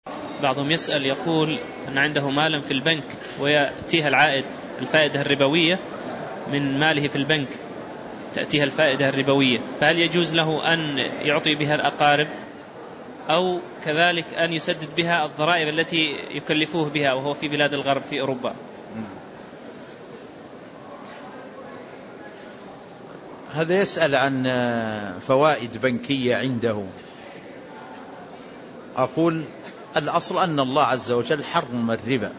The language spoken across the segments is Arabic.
بعضهم يسأل يقول أن عنده مالا في البنك ويأتيها الفائدة الربوية من ماله في البنك، تأتيها الفائدة الربوية، فهل يجوز له أن يعطي بها الأقارب أو كذلك أن يسدد بها الضرائب التي يكلفوه بها وهو في بلاد الغرب في أوروبا؟ هذا يسأل عن فوائد بنكية عنده. أقول الأصل أن الله عز وجل حرم الربا،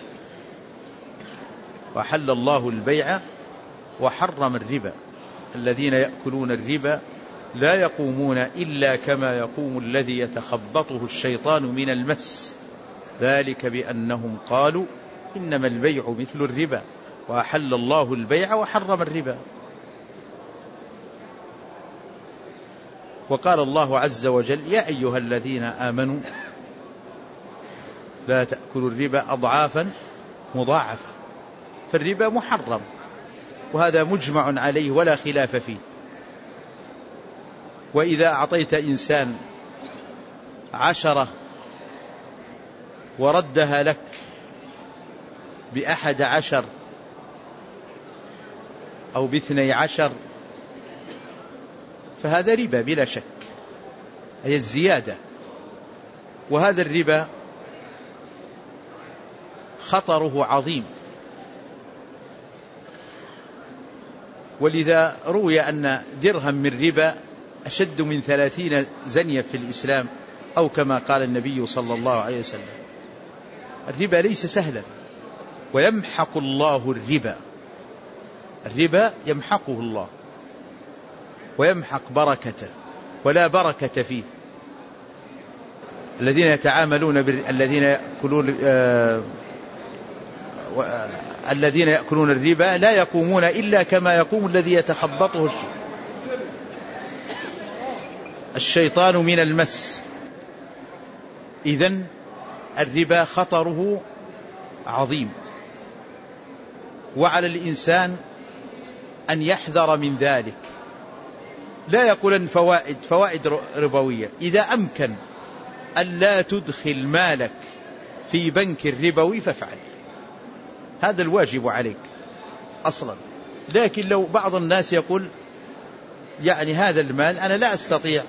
وحل الله البيع وحرم الربا. الذين يأكلون الربا لا يقومون إلا كما يقوم الذي يتخبطه الشيطان من المس، ذلك بأنهم قالوا إنما البيع مثل الربا وأحل الله البيع وحرم الربا. وقال الله عز وجل يا أيها الذين آمنوا لا تأكلوا الربا أضعافا مضاعفة، فالربا محرم، وهذا مجمع عليه ولا خلاف فيه. وإذا أعطيت إنسان 10 وردها لك ب11 أو ب12 فهذا ربا بلا شك، هي الزيادة. وهذا الربا خطره عظيم، ولذا روي أن درهم من ربا أشد من 30 زنية في الإسلام، أو كما قال النبي صلى الله عليه وسلم. الربا ليس سهلا، ويمحق الله الربا. الربا يمحقه الله ويمحق بركته ولا بركة فيه. الذين يتعاملون الذين يأكلون الربا لا يقومون إلا كما يقوم الذي يتخبطه الشيطان من المس. إذن الربا خطره عظيم، وعلى الإنسان أن يحذر من ذلك. لا يقول أن فوائد ربوية، إذا أمكن أن لا تدخل مالك في بنك الربوي فافعل، هذا الواجب عليك أصلا. لكن لو بعض الناس يقول يعني هذا المال أنا لا أستطيع،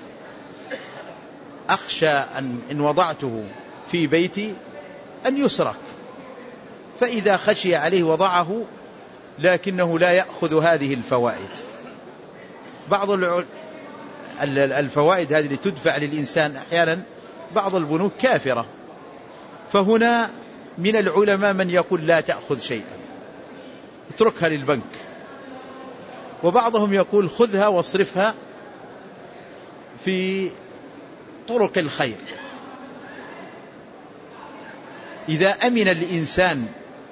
أخشى أن وضعته في بيتي أن يسرق، فإذا خشي عليه وضعه، لكنه لا يأخذ هذه الفوائد. بعض الفوائد هذه اللي تدفع للإنسان أحيانا بعض البنوك كافرة، فهنا من العلماء من يقول لا تأخذ شيئا، اتركها للبنك. وبعضهم يقول خذها واصرفها في طرق الخير. إذا أمن الإنسان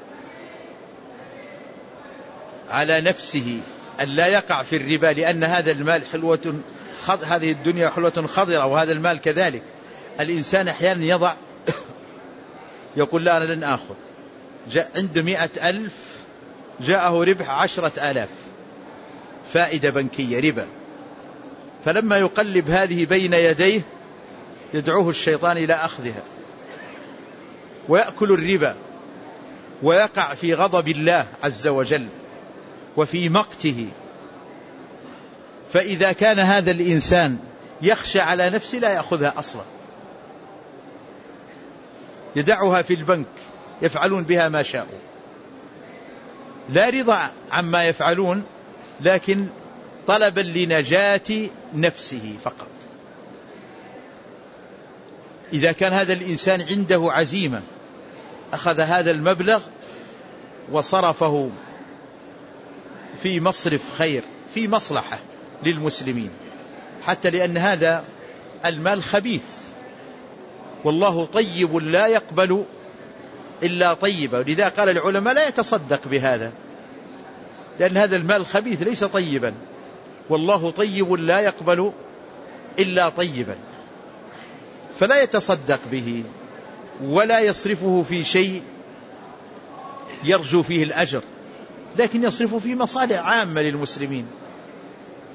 على نفسه أن لا يقع في الربا، لأن هذا المال هذه الدنيا حلوة خضرة، وهذا المال كذلك. الإنسان أحيانا يضع يقول لا أنا لن آخذ، عنده 100,000 جاءه ربح 10,000 فائدة بنكية ربا، فلما يقلب هذه بين يديه يدعوه الشيطان إلى أخذها ويأكل الربا ويقع في غضب الله عز وجل وفي مقته. فإذا كان هذا الإنسان يخشى على نفسه لا يأخذها أصلا، يدعها في البنك يفعلون بها ما شاءوا، لا رضا عما يفعلون، لكن طلبا لنجاة نفسه فقط. إذا كان هذا الإنسان عنده عزيمة أخذ هذا المبلغ وصرفه في مصرف خير، في مصلحة للمسلمين، حتى لأن هذا المال خبيث، والله طيب لا يقبل إلا طيبا. ولذا قال العلماء لا يتصدق بهذا، لأن هذا المال خبيث ليس طيبا، والله طيب لا يقبل إلا طيبا، فلا يتصدق به ولا يصرفه في شيء يرجو فيه الأجر، لكن يصرفه في مصالح عامة للمسلمين.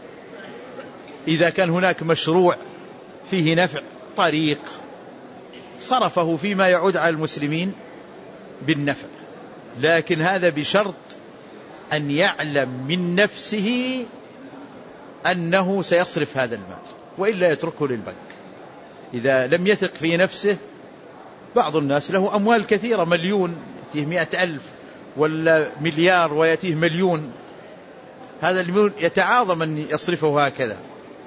إذا كان هناك مشروع فيه نفع، طريق صرفه فيما يعود على المسلمين بالنفع، لكن هذا بشرط أن يعلم من نفسه أنه سيصرف هذا المال، وإلا يتركه للبنك. إذا لم يثق في نفسه، بعض الناس له أموال كثيرة، مليون يأتيه 100,000 ولا مليار ويأتيه مليون، هذا المليون يتعاظم أن يصرفه هكذا.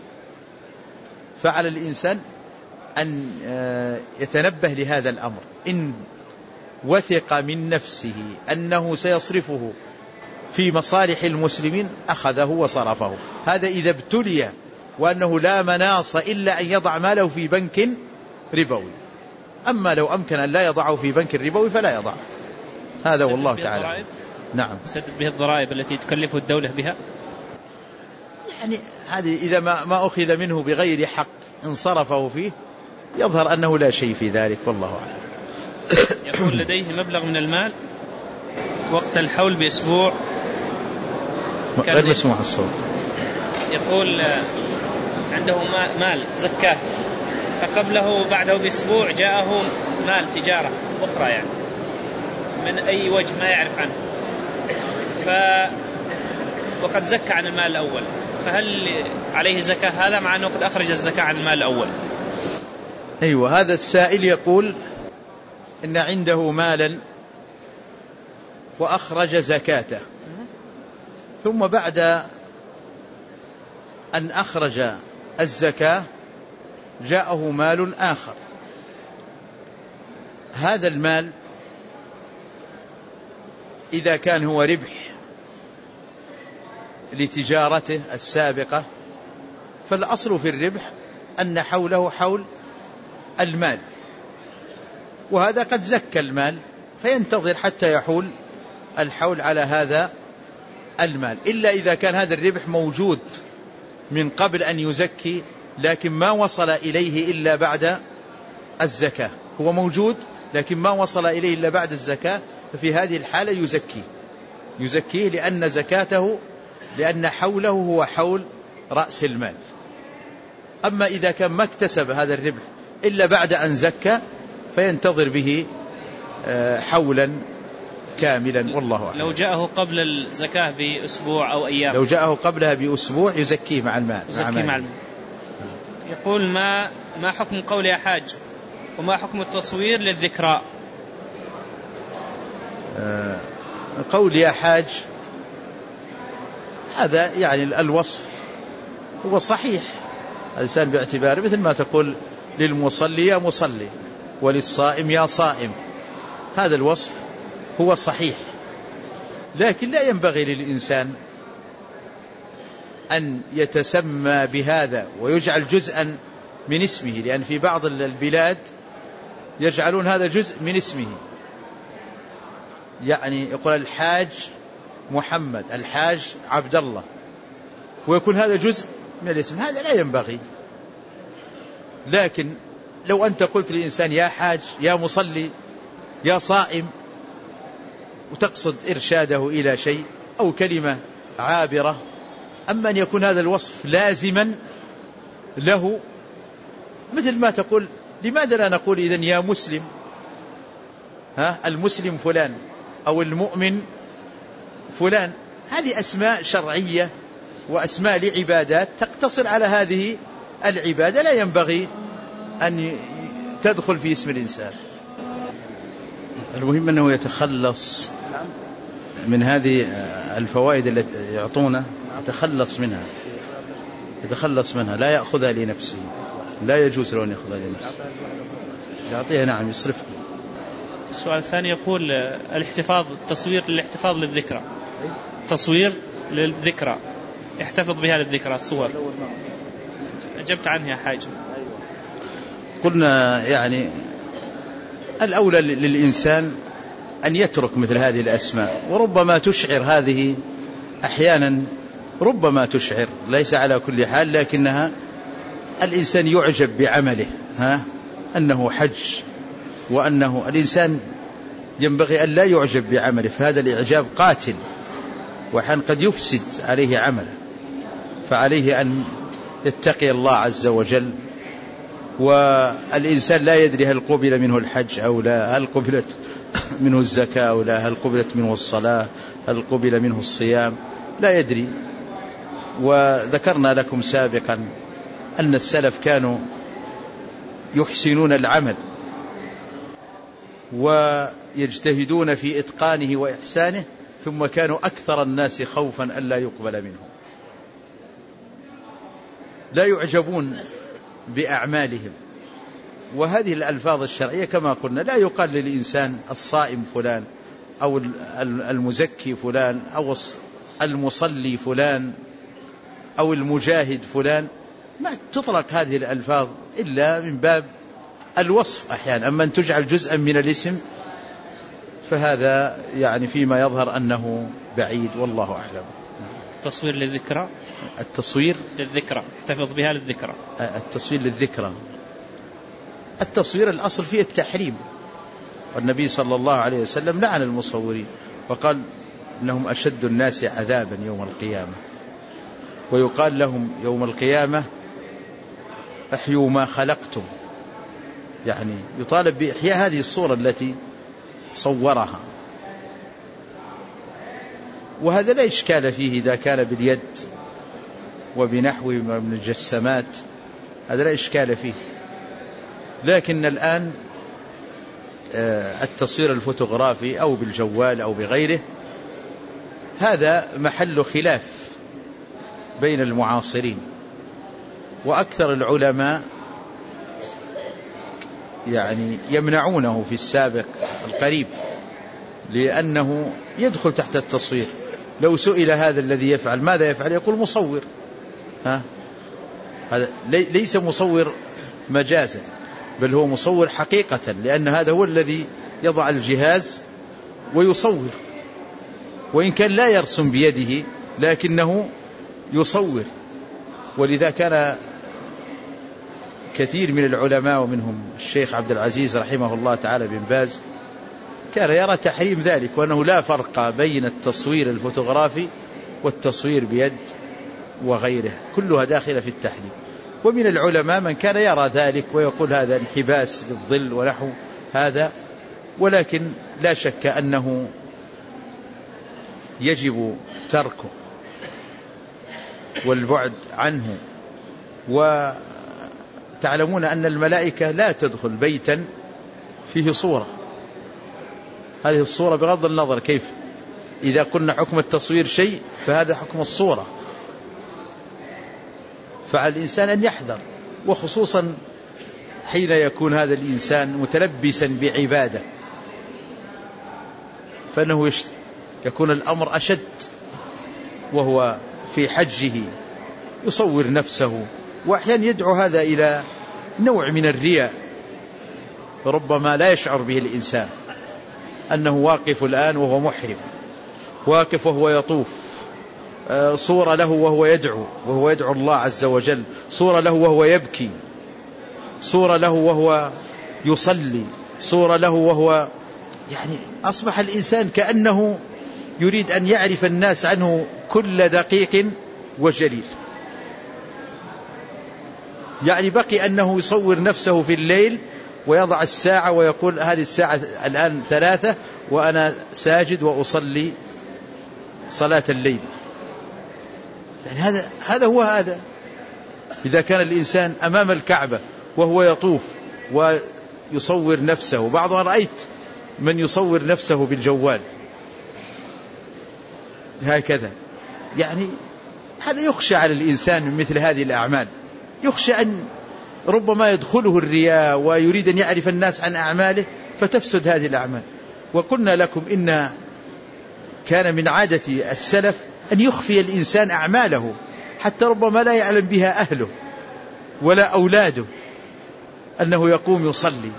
فعلى الإنسان أن يتنبه لهذا الأمر، إن وثق من نفسه أنه سيصرفه في مصالح المسلمين أخذه وصرفه. هذا إذا ابتلي وأنه لا مناص إلا أن يضع ماله في بنك ربوي. أما لو أمكن أن لا يضعه في بنك ربوي فلا يضع. هذا والله تعالى. نعم. سدد به الضرائب التي تكلفه الدولة بها. يعني هذه إذا ما أخذ منه بغير حق إن صرفه فيه يظهر أنه لا شيء في ذلك، والله أعلم. يقول لديه مبلغ من المال وقت الحول بأسبوع. غير مسموع الصوت. يقول عنده مال زكاة، فقبله وبعده بأسبوع جاءه مال تجارة أخرى يعني من أي وجه ما يعرف عنه، وقد زكى عن المال الأول، فهل عليه زكاة هذا مع أنه قد أخرج الزكاة عن المال الأول؟ أيوة، هذا السائل يقول إن عنده مالا وأخرج زكاته، ثم بعد أن أخرج الزكاة جاءه مال آخر. هذا المال إذا كان هو ربح لتجارته السابقة فالأصل في الربح أن حوله حول المال، وهذا قد زكى المال فينتظر حتى يحول الحول على هذا المال، إلا إذا كان هذا الربح موجود من قبل أن يزكي لكن ما وصل إليه إلا بعد الزكاة. هو موجود لكن ما وصل إليه إلا بعد الزكاة، ففي هذه الحالة يزكيه لأن زكاته، لأن حوله هو حول رأس المال. أما إذا كان ما اكتسب هذا الربح إلا بعد أن زكى فينتظر به حولا كاملا، والله أعلم. لو جاءه قبل الزكاة بأسبوع أو أيام، لو جاءه قبلها بأسبوع يزكيه مع المال. يقول ما حكم قول يا حاج، وما حكم التصوير للذكرى؟ قول يا حاج هذا يعني الوصف هو صحيح، الإنسان باعتباره مثل ما تقول للمصلي يا مصلي وللصائم يا صائم، هذا الوصف هو صحيح، لكن لا ينبغي للإنسان أن يتسمى بهذا ويجعل جزءا من اسمه، لأن في بعض البلاد يجعلون هذا جزء من اسمه، يعني يقول الحاج محمد، الحاج عبد الله، ويكون هذا جزء من الاسم، هذا لا ينبغي. لكن لو أنت قلت للإنسان يا حاج يا مصلي يا صائم وتقصد إرشاده إلى شيء أو كلمة عابرة، أما أن يكون هذا الوصف لازما له، مثل ما تقول لماذا لا نقول إذن يا مسلم، المسلم فلان أو المؤمن فلان، هذه أسماء شرعية وأسماء لعبادات تقتصر على هذه العبادة، لا ينبغي أن تدخل في اسم الإنسان. المهم أنه يتخلص من هذه الفوائد التي يعطونه، يتخلص منها، لا يأخذها لنفسه، لا يجوز له أن يأخذها لنفسه، يعطيها نعم يصرفها. السؤال الثاني يقول التصوير للاحتفاظ للذكرى، تصوير للذكرى يحتفظ بها للذكرى الصور، أجبت عنها حاجة. قلنا يعني الأولى للإنسان أن يترك مثل هذه الأسماء، وربما تشعر هذه أحيانا، ربما تشعر، ليس على كل حال، لكنها الإنسان يعجب بعمله، أنه حج، وأنه الإنسان ينبغي أن لا يعجب بعمله، فهذا الإعجاب قاتل وحين قد يفسد عليه عمله، فعليه أن يتقي الله عز وجل والإنسان لا يدري هل قبل منه الحج أو لا، هل قبلت منه الزكاة أو لا، هل قبلت منه الصلاة، هل قبل منه الصيام، لا يدري. وذكرنا لكم سابقا أن السلف كانوا يحسنون العمل ويجتهدون في إتقانه وإحسانه، ثم كانوا أكثر الناس خوفا ألا يقبل منهم، لا يعجبون بأعمالهم. وهذه الألفاظ الشرعية كما قلنا لا يقال للإنسان الصائم فلان أو المزكي فلان أو المصلي فلان أو المجاهد فلان، ما تطلق هذه الألفاظ إلا من باب الوصف أحيانا. أما أن تجعل جزءا من الاسم فهذا يعني فيما يظهر أنه بعيد، والله أعلم. التصوير للذكرى، التصوير للذكرى احتفظ بها للذكرى، التصوير للذكرى، التصوير الأصل فيه التحريم، والنبي صلى الله عليه وسلم لعن المصورين وقال إنهم أشد الناس عذابا يوم القيامة، ويقال لهم يوم القيامة أحيوا ما خلقتم، يعني يطالب بإحياء هذه الصورة التي صورها. وهذا لا إشكال فيه إذا كان باليد وبنحوه من الجسامات، هذا لا إشكال فيه. لكن الآن التصوير الفوتوغرافي أو بالجوال أو بغيره هذا محل خلاف بين المعاصرين، وأكثر العلماء يعني يمنعونه في السابق القريب، لأنه يدخل تحت التصوير. لو سئل هذا الذي يفعل ماذا يفعل يقول مصور، هذا ليس مصور مجازا بل هو مصور حقيقة، لأن هذا هو الذي يضع الجهاز ويصور، وإن كان لا يرسم بيده لكنه يصور. ولذا كان كثير من العلماء ومنهم الشيخ عبد العزيز رحمه الله تعالى بن باز كان يرى تحريم ذلك، وأنه لا فرق بين التصوير الفوتوغرافي والتصوير بيد وغيره، كلها داخلة في التحريم. ومن العلماء من كان يرى ذلك ويقول هذا انحباس للظل ونحو هذا، ولكن لا شك أنه يجب تركه والبعد عنه. وتعلمون أن الملائكة لا تدخل بيتا فيه صورة، هذه الصورة بغض النظر كيف، إذا قلنا حكم التصوير شيء فهذا حكم الصورة. فعلى الإنسان أن يحذر، وخصوصا حين يكون هذا الإنسان متلبسا بعبادة، فإنه يكون الأمر أشد، وهو في حجه يصور نفسه، وأحيانا يدعو هذا إلى نوع من الرياء ربما لا يشعر به الإنسان، أنه واقف الآن وهو محرم، واقف وهو يطوف، صورة له وهو يدعو الله عز وجل، صورة له وهو يبكي، صورة له وهو يصلي، صورة له وهو يعني أصبح الإنسان كأنه يريد أن يعرف الناس عنه كل دقيق وجليل. يعني بقي أنه يصور نفسه في الليل ويضع الساعة ويقول هذه الساعة الآن 3 وأنا ساجد وأصلي صلاة الليل. يعني هذا هو هذا. إذا كان الإنسان أمام الكعبة وهو يطوف ويصور نفسه، بعضها رأيت من يصور نفسه بالجوال هكذا، يعني هذا يخشى على الإنسان من مثل هذه الأعمال، يخشى أن ربما يدخله الرياء ويريد أن يعرف الناس عن أعماله فتفسد هذه الأعمال. وقلنا لكم إن كان من عادة السلف أن يخفي الإنسان أعماله حتى ربما لا يعلم بها أهله ولا أولاده أنه يقوم يصلي.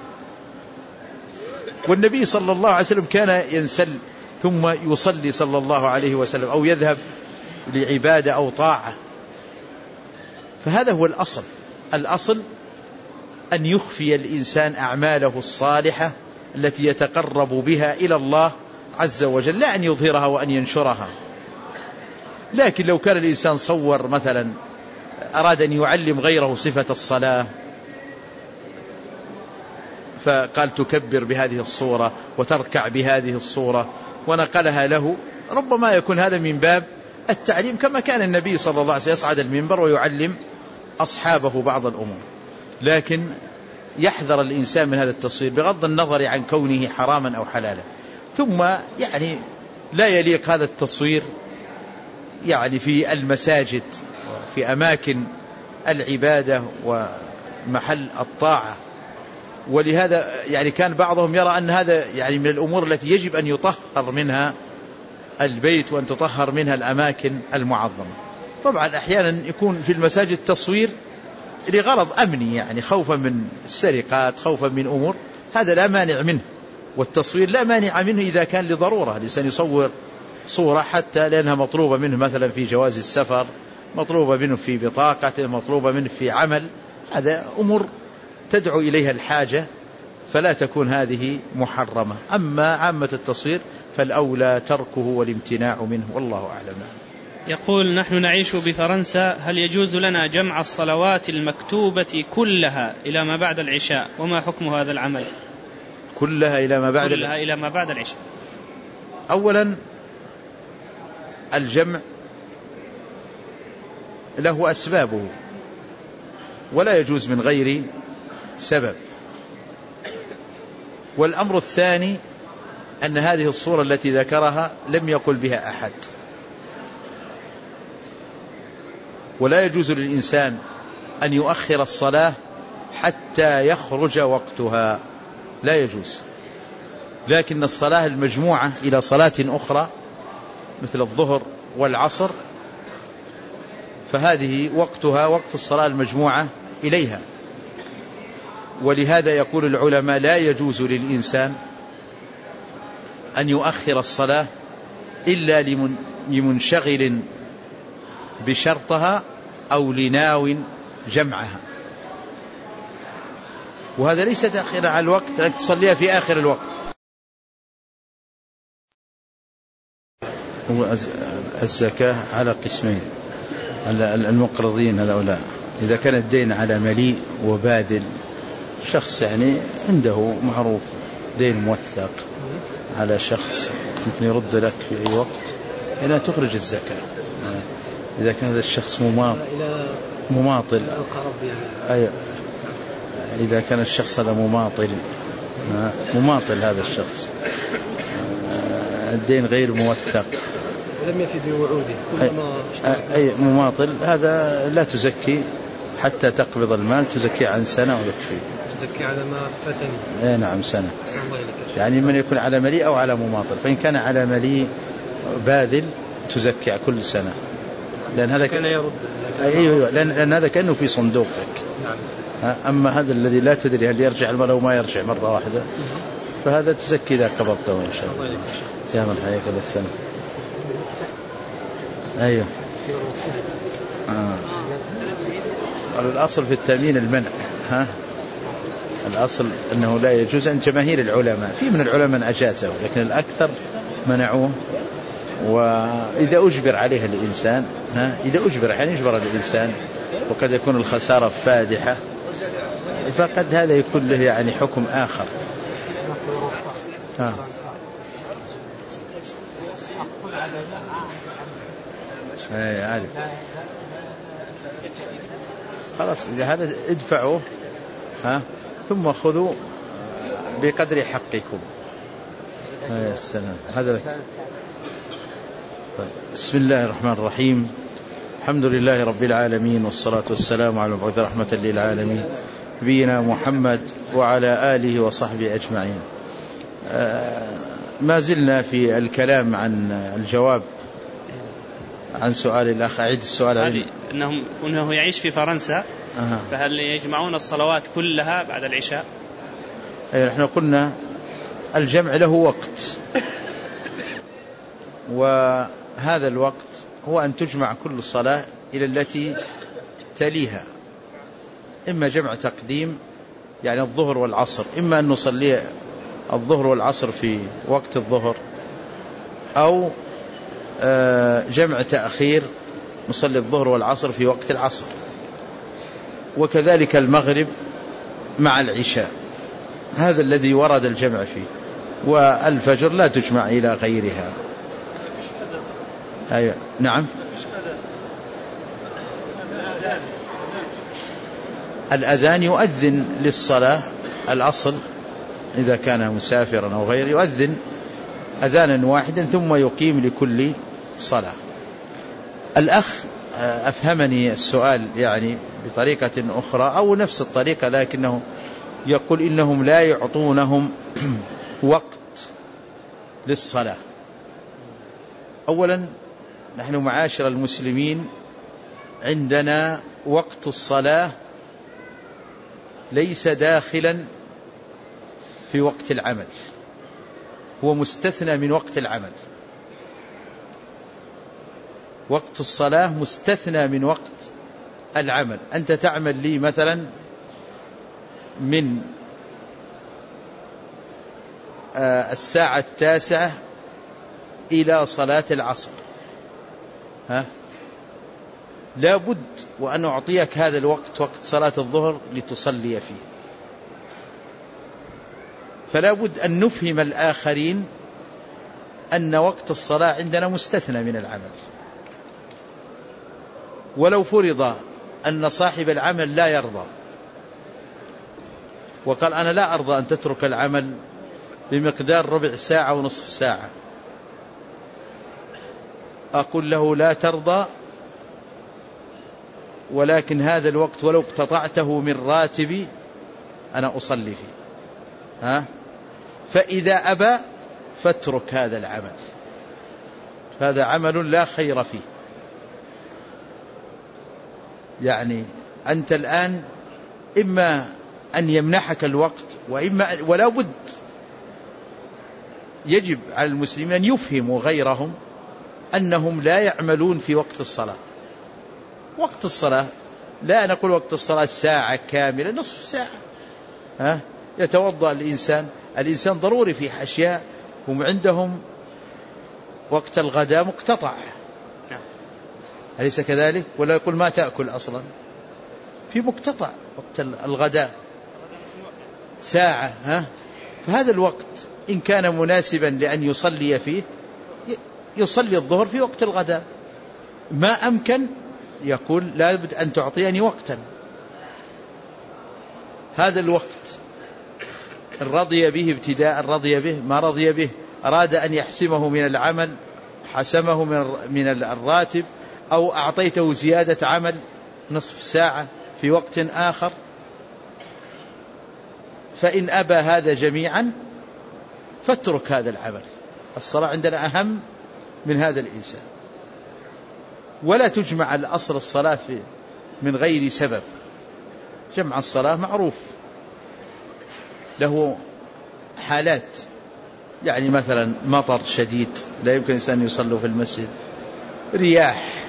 والنبي صلى الله عليه وسلم كان ينسل ثم يصلي صلى الله عليه وسلم، أو يذهب لعبادة أو طاعة. فهذا هو الأصل، الأصل أن يخفي الإنسان أعماله الصالحة التي يتقرب بها إلى الله عز وجل، لا أن يظهرها وأن ينشرها. لكن لو كان الإنسان صور مثلا أراد أن يعلم غيره صفة الصلاة فقال تكبر بهذه الصورة وتركع بهذه الصورة ونقلها له، ربما يكون هذا من باب التعليم، كما كان النبي صلى الله عليه وسلم يصعد المنبر ويعلم أصحابه بعض الأمور. لكن يحذر الإنسان من هذا التصوير بغض النظر عن كونه حراما أو حلالا. ثم يعني لا يليق هذا التصوير يعني في المساجد في أماكن العبادة ومحل الطاعة. ولهذا يعني كان بعضهم يرى أن هذا يعني من الأمور التي يجب أن يطهر منها البيت وأن تطهر منها الأماكن المعظمة. طبعا أحيانا يكون في المساجد تصوير لغرض أمني، يعني خوفا من السرقات، خوفا من أمور، هذا لا مانع منه، والتصوير لا مانع منه إذا كان لضرورة. الإنسان يصور صورة حتى لأنها مطلوبة منه مثلا في جواز السفر، مطلوبة منه في بطاقته، مطلوبة منه في عمل، هذا أمور تدعو إليها الحاجة، فلا تكون هذه محرمة. أما عامة التصوير فالأولى تركه والامتناع منه، والله أعلم. يقول: نحن نعيش بفرنسا، هل يجوز لنا جمع الصلوات المكتوبة كلها إلى ما بعد العشاء؟ وما حكم هذا العمل؟ كلها إلى ما بعد العشاء. أولا الجمع له أسبابه ولا يجوز من غير سبب. والأمر الثاني أن هذه الصورة التي ذكرها لم يقل بها أحد، ولا يجوز للإنسان أن يؤخر الصلاة حتى يخرج وقتها، لا يجوز. لكن الصلاة المجموعة إلى صلاة أخرى مثل الظهر والعصر فهذه وقتها وقت الصلاة المجموعة إليها. ولهذا يقول العلماء: لا يجوز للإنسان أن يؤخر الصلاة إلا لمنشغل بشرطها أو لناو جمعها. وهذا ليس تأخيرا على الوقت، أنك تصليها في آخر الوقت. الزكاة على قسمين: المقرضين هؤلاء إذا كان الدين على مليء وبادل، شخص يعني عنده معروف دين موثق على شخص ممكن يرد لك في أي وقت، لا تخرج الزكاة. إذا كان هذا الشخص مماطل، إذا كان الشخص هذا مماطل هذا الشخص، الدين غير موثق ولم يفي بوعوده، أي مماطل، هذا لا تزكي حتى تقبض المال، تزكي عن سنة ويكفي. تزكي على ما فتني. نعم، سنة. يعني من يكون على مليء أو على مماطل. فإن كان على مليء باذل تزكي كل سنة، لأن هذا كان يرد. أيوة، لأن هذا كأنه في صندوقك. نعم. أما هذا الذي لا تدري هل يرجع المال أو ما يرجع مرة واحدة، فهذا تزكي إذا قبضته إن شاء الله. يا من حياك بالسنة. أيوة. الأصل في التأمين المنع. الأصل أنه لا يجوز عند جماهير العلماء، في من العلماء أجازه لكن الأكثر منعوه. وإذا أجبر عليه الإنسان، إذا أجبر يعني يجبر الإنسان وقد يكون الخسارة فادحة، فقد هذا يكون له يعني حكم آخر. عارف. خلاص إذا هذا ادفعوه ثم خذوا بقدر حقكم. السلام. هذا لك. طيب. بسم الله الرحمن الرحيم. الحمد لله رب العالمين، والصلاة والسلام على المبعوث رحمة للعالمين نبينا محمد وعلى آله وصحبه أجمعين. ما زلنا في الكلام عن الجواب عن سؤال الأخ. أعيد السؤال. أنه يعيش في فرنسا، فهل يجمعون الصلوات كلها بعد العشاء؟ نحن قلنا الجمع له وقت، وهذا الوقت هو أن تجمع كل الصلاة إلى التي تليها، إما جمع تقديم يعني الظهر والعصر، إما أن نصلي الظهر والعصر في وقت الظهر، أو جمع تأخير نصلي الظهر والعصر في وقت العصر، وكذلك المغرب مع العشاء. هذا الذي ورد الجمع فيه. والفجر لا تجمع إلى غيرها. أيوة. نعم. الأذان يؤذن للصلاة، الأصل إذا كان مسافرا أو غيره يؤذن أذانا واحدا ثم يقيم لكل صلاة. الأخ أفهمني السؤال يعني بطريقة أخرى أو نفس الطريقة، لكنه يقول إنهم لا يعطونهم وقت للصلاة. أولا نحن معاشر المسلمين عندنا وقت الصلاة ليس داخلا في وقت العمل، هو مستثنى من وقت العمل. وقت الصلاة مستثنى من وقت العمل. أنت تعمل لي مثلا من الساعة 9 إلى صلاة العصر، لا بد وأن أعطيك هذا الوقت وقت صلاة الظهر لتصلي فيه. فلا بد أن نفهم الآخرين أن وقت الصلاة عندنا مستثنى من العمل. ولو فرض أن صاحب العمل لا يرضى وقال أنا لا أرضى أن تترك العمل بمقدار ربع ساعة ونصف ساعة، أقول له لا ترضى، ولكن هذا الوقت ولو اقتطعته من راتبي أنا أصلي فيه. فإذا أبى فاترك هذا العمل، هذا عمل لا خير فيه. يعني أنت الآن إما أن يمنحك الوقت ولا بد يجب على المسلمين أن يفهموا غيرهم أنهم لا يعملون في وقت الصلاة. وقت الصلاة لا نقول وقت الصلاة ساعة كاملة، نصف ساعة. يتوضأ الإنسان ضروري في أشياء هم عندهم وقت الغداء مقتطع، أليس كذلك؟ ولا يقول ما تأكل أصلا، في مقتطع وقت الغداء ساعة. فهذا الوقت إن كان مناسبا لأن يصلي فيه يصلي الظهر في وقت الغداء. ما أمكن يقول لا بد أن تعطيني وقتا. هذا الوقت رضي به ابتداء، رضي به، ما رضي به، أراد أن يحسمه من العمل حسمه من الراتب، أو أعطيته زيادة عمل نصف ساعة في وقت آخر. فإن أبى هذا جميعا فاترك هذا العمل. الصلاة عندنا أهم من هذا الإنسان. ولا تجمع الأصل الصلاة من غير سبب. جمع الصلاة معروف له حالات، يعني مثلا مطر شديد لا يمكن إنسان يصلي في المسجد، رياح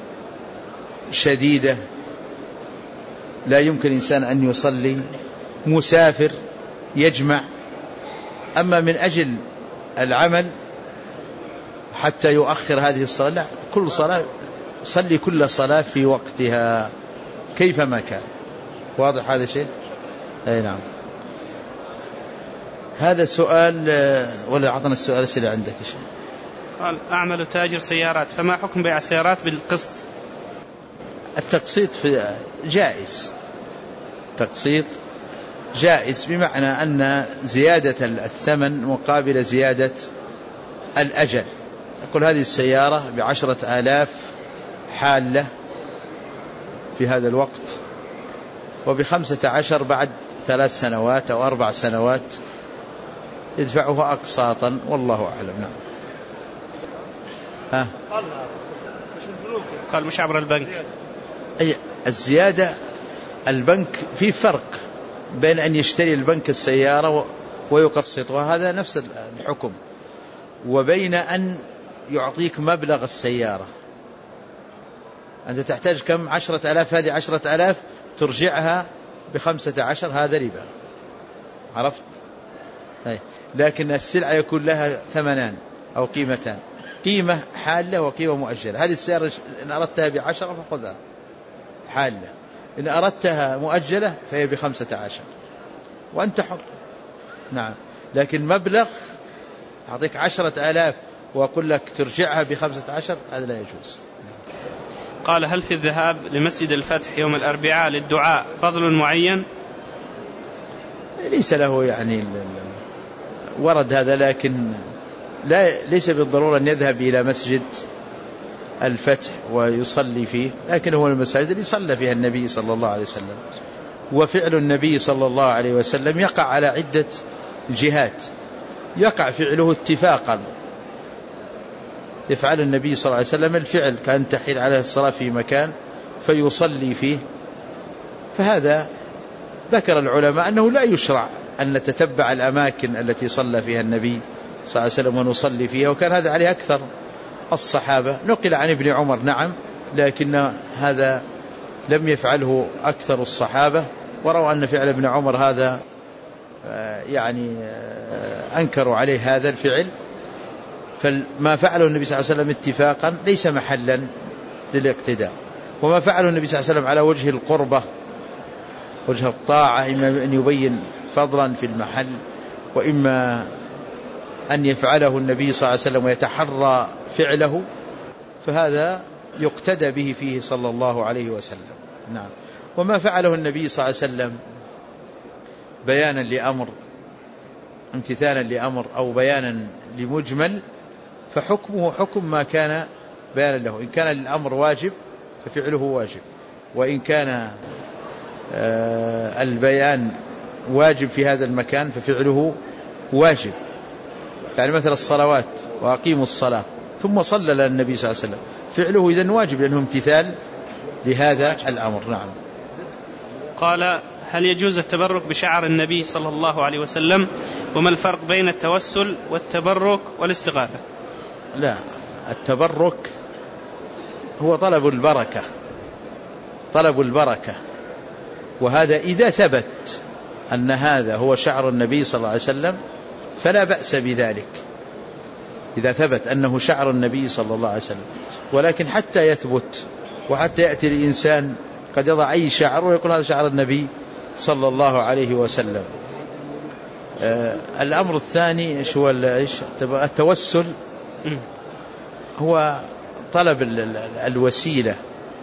شديدة لا يمكن إنسان أن يصلي، مسافر يجمع. أما من أجل العمل حتى يؤخر هذه الصلاة، لا، كل صلاة صلي كل صلاة في وقتها كيفما كان. واضح هذا الشيء؟ أي نعم. هذا سؤال ولا أعطنا السؤال اللي عندك شيء؟ قال أعمل تاجر سيارات، فما حكم بيع السيارات بالقسط؟ التقسيط جائز، تقسيط جائز، بمعنى أن زيادة الثمن مقابل زيادة الأجل. أقول هذه السيارة ب10,000 حالة في هذا الوقت، وب15 بعد 3 سنوات أو 4 سنوات يدفعها أقساطا، والله أعلم. نعم. قال مش عبر البنك. أي الزيادة البنك في فرق بين أن يشتري البنك السيارة ويقسطها، هذا نفس الحكم، وبين أن يعطيك مبلغ السيارة. أنت تحتاج كم؟ 10,000، هذه 10,000 ترجعها ب15، هذا ربا. عرفت؟ لكن السلعة يكون لها ثمنان أو قيمتان، قيمة حالة وقيمة مؤجلة. هذه السيارة إن أردتها ب10 فخذها حالة، إن أردتها مؤجلة فهي ب15، وأنت حر. نعم. لكن مبلغ أعطيك 10,000 وأقول لك ترجعها ب15، هذا لا يجوز. قال: هل في الذهاب لمسجد الفتح يوم الأربعاء للدعاء فضل معين؟ ليس له يعني ورد هذا، لكن ليس بالضرورة أن يذهب إلى مسجد الفتح ويصلي فيه، لكن هو المساجد اللي صلى فيها النبي صلى الله عليه وسلم. وفعل النبي صلى الله عليه وسلم يقع على عدة جهات. يقع فعله اتفاقا، يفعل النبي صلى الله عليه وسلم الفعل كأن تحيل عليه الصلاة في مكان فيصلي فيه، فهذا ذكر العلماء أنه لا يشرع أن نتتبع الأماكن التي صلى فيها النبي صلى الله عليه وسلم ونصلي فيها، وكان هذا عليه أكثر الصحابة. نقل عن ابن عمر نعم، لكن هذا لم يفعله أكثر الصحابة، وروا أن فعل ابن عمر هذا يعني أنكروا عليه هذا الفعل. فما فعله النبي صلى الله عليه وسلم اتفاقا ليس محلا للاقتداء، وما فعله النبي صلى الله عليه وسلم على وجه القربة وجه الطاعة، إما أن يبين فضلا في المحل، وإما أن يفعله النبي صلى الله عليه وسلم ويتحرى فعله، فهذا يقتدى به فيه صلى الله عليه وسلم. نعم. وما فعله النبي صلى الله عليه وسلم بيانا لأمر، امتثالا لأمر، أو بيانا لمجمل، فحكمه حكم ما كان بيانا له. إن كان الأمر واجب ففعله واجب، وإن كان البيان واجب في هذا المكان ففعله واجب. يعني مثل الصلوات: وأقيموا الصلاة، ثم صلى لنا النبي صلى الله عليه وسلم، فعله إذن واجب لأنه امتثال لهذا الأمر. نعم. قال: هل يجوز التبرك بشعر النبي صلى الله عليه وسلم؟ وما الفرق بين التوسل والتبرك والاستغاثة؟ لا، التبرك هو طلب البركة، طلب البركة، وهذا إذا ثبت أن هذا هو شعر النبي صلى الله عليه وسلم فلا بأس بذلك، إذا ثبت أنه شعر النبي صلى الله عليه وسلم. ولكن حتى يثبت وحتى يأتي الإنسان قد يضع أي شعر ويقول هذا شعر النبي صلى الله عليه وسلم. الأمر الثاني إيش هو؟ التوسل هو طلب الوسيلة،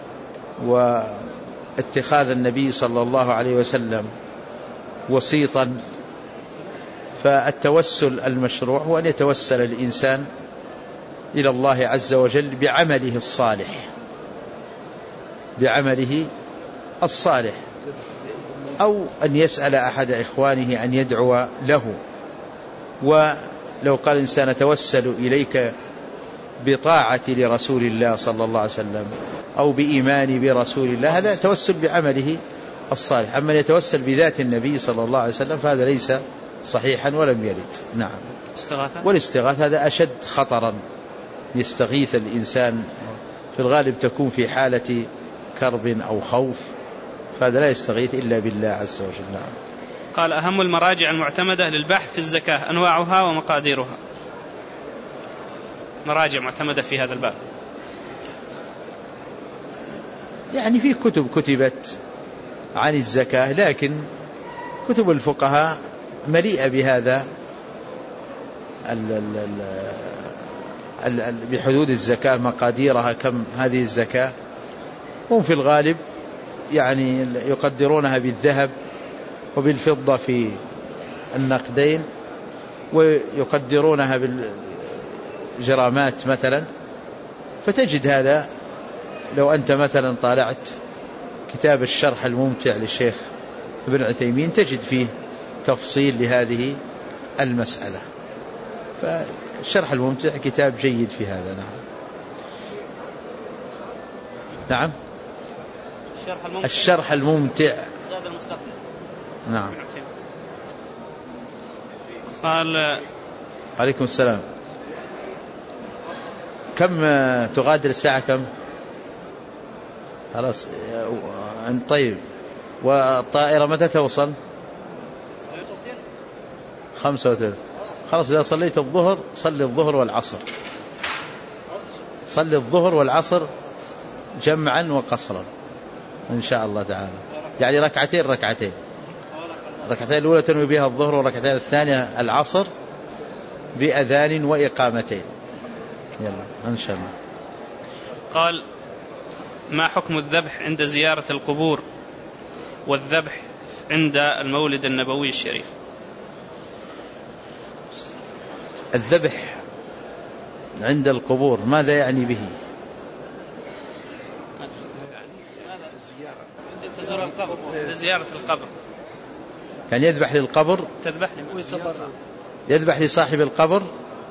واتخاذ النبي صلى الله عليه وسلم وسيطا. فالتوسل المشروع هو أن يتوسل الإنسان إلى الله عز وجل بعمله الصالح، بعمله الصالح، أو أن يسأل أحد إخوانه أن يدعو له. ولو قال إنسان توسل إليك بطاعة لرسول الله صلى الله عليه وسلم أو بإيماني برسول الله، هذا توسل بعمله الصالح. أما يتوسل بذات النبي صلى الله عليه وسلم فهذا ليس صحيحا ولم يرد. نعم. والاستغاثة هذا أشد خطرا، يستغيث الإنسان في الغالب تكون في حالة كرب أو خوف، فهذا لا يستغيث إلا بالله عز وجل. نعم. قال: أهم المراجع المعتمدة للبحث في الزكاة أنواعها ومقاديرها. مراجع معتمدة في هذا الباب، يعني في كتب كتبت عن الزكاة، لكن كتب الفقهاء مليئة بهذا بحدود الزكاة، مقاديرها كم هذه الزكاة. هم في الغالب يعني يقدرونها بالذهب وبالفضة في النقدين، ويقدرونها بالجرامات مثلا. فتجد هذا لو أنت مثلا طالعت كتاب الشرح الممتع للشيخ ابن عثيمين تجد فيه تفصيل لهذه المسألة. فالشرح الممتع كتاب جيد في هذا. نعم. الشرح الممتع زاد المستقبل. نعم. قال: عليكم السلام. كم تغادر الساعة؟ كم؟ خلاص. طيب، والطائرة متى توصل؟ 5:30. خلاص، إذا صليت الظهر صلي الظهر والعصر، صلي الظهر والعصر جمعا وقصرا إن شاء الله تعالى، يعني ركعتين. الركعتين الأولى تنوي بها الظهر، والركعتين الثانية العصر بأذان وإقامتين. يلا إن شاء الله. قال: ما حكم الذبح عند زيارة القبور والذبح عند المولد النبوي الشريف؟ الذبح عند القبور ماذا يعني به؟ تزور القبر، لزيارة القبر، كان يذبح للقبر، تذبح يذبح لصاحب القبر،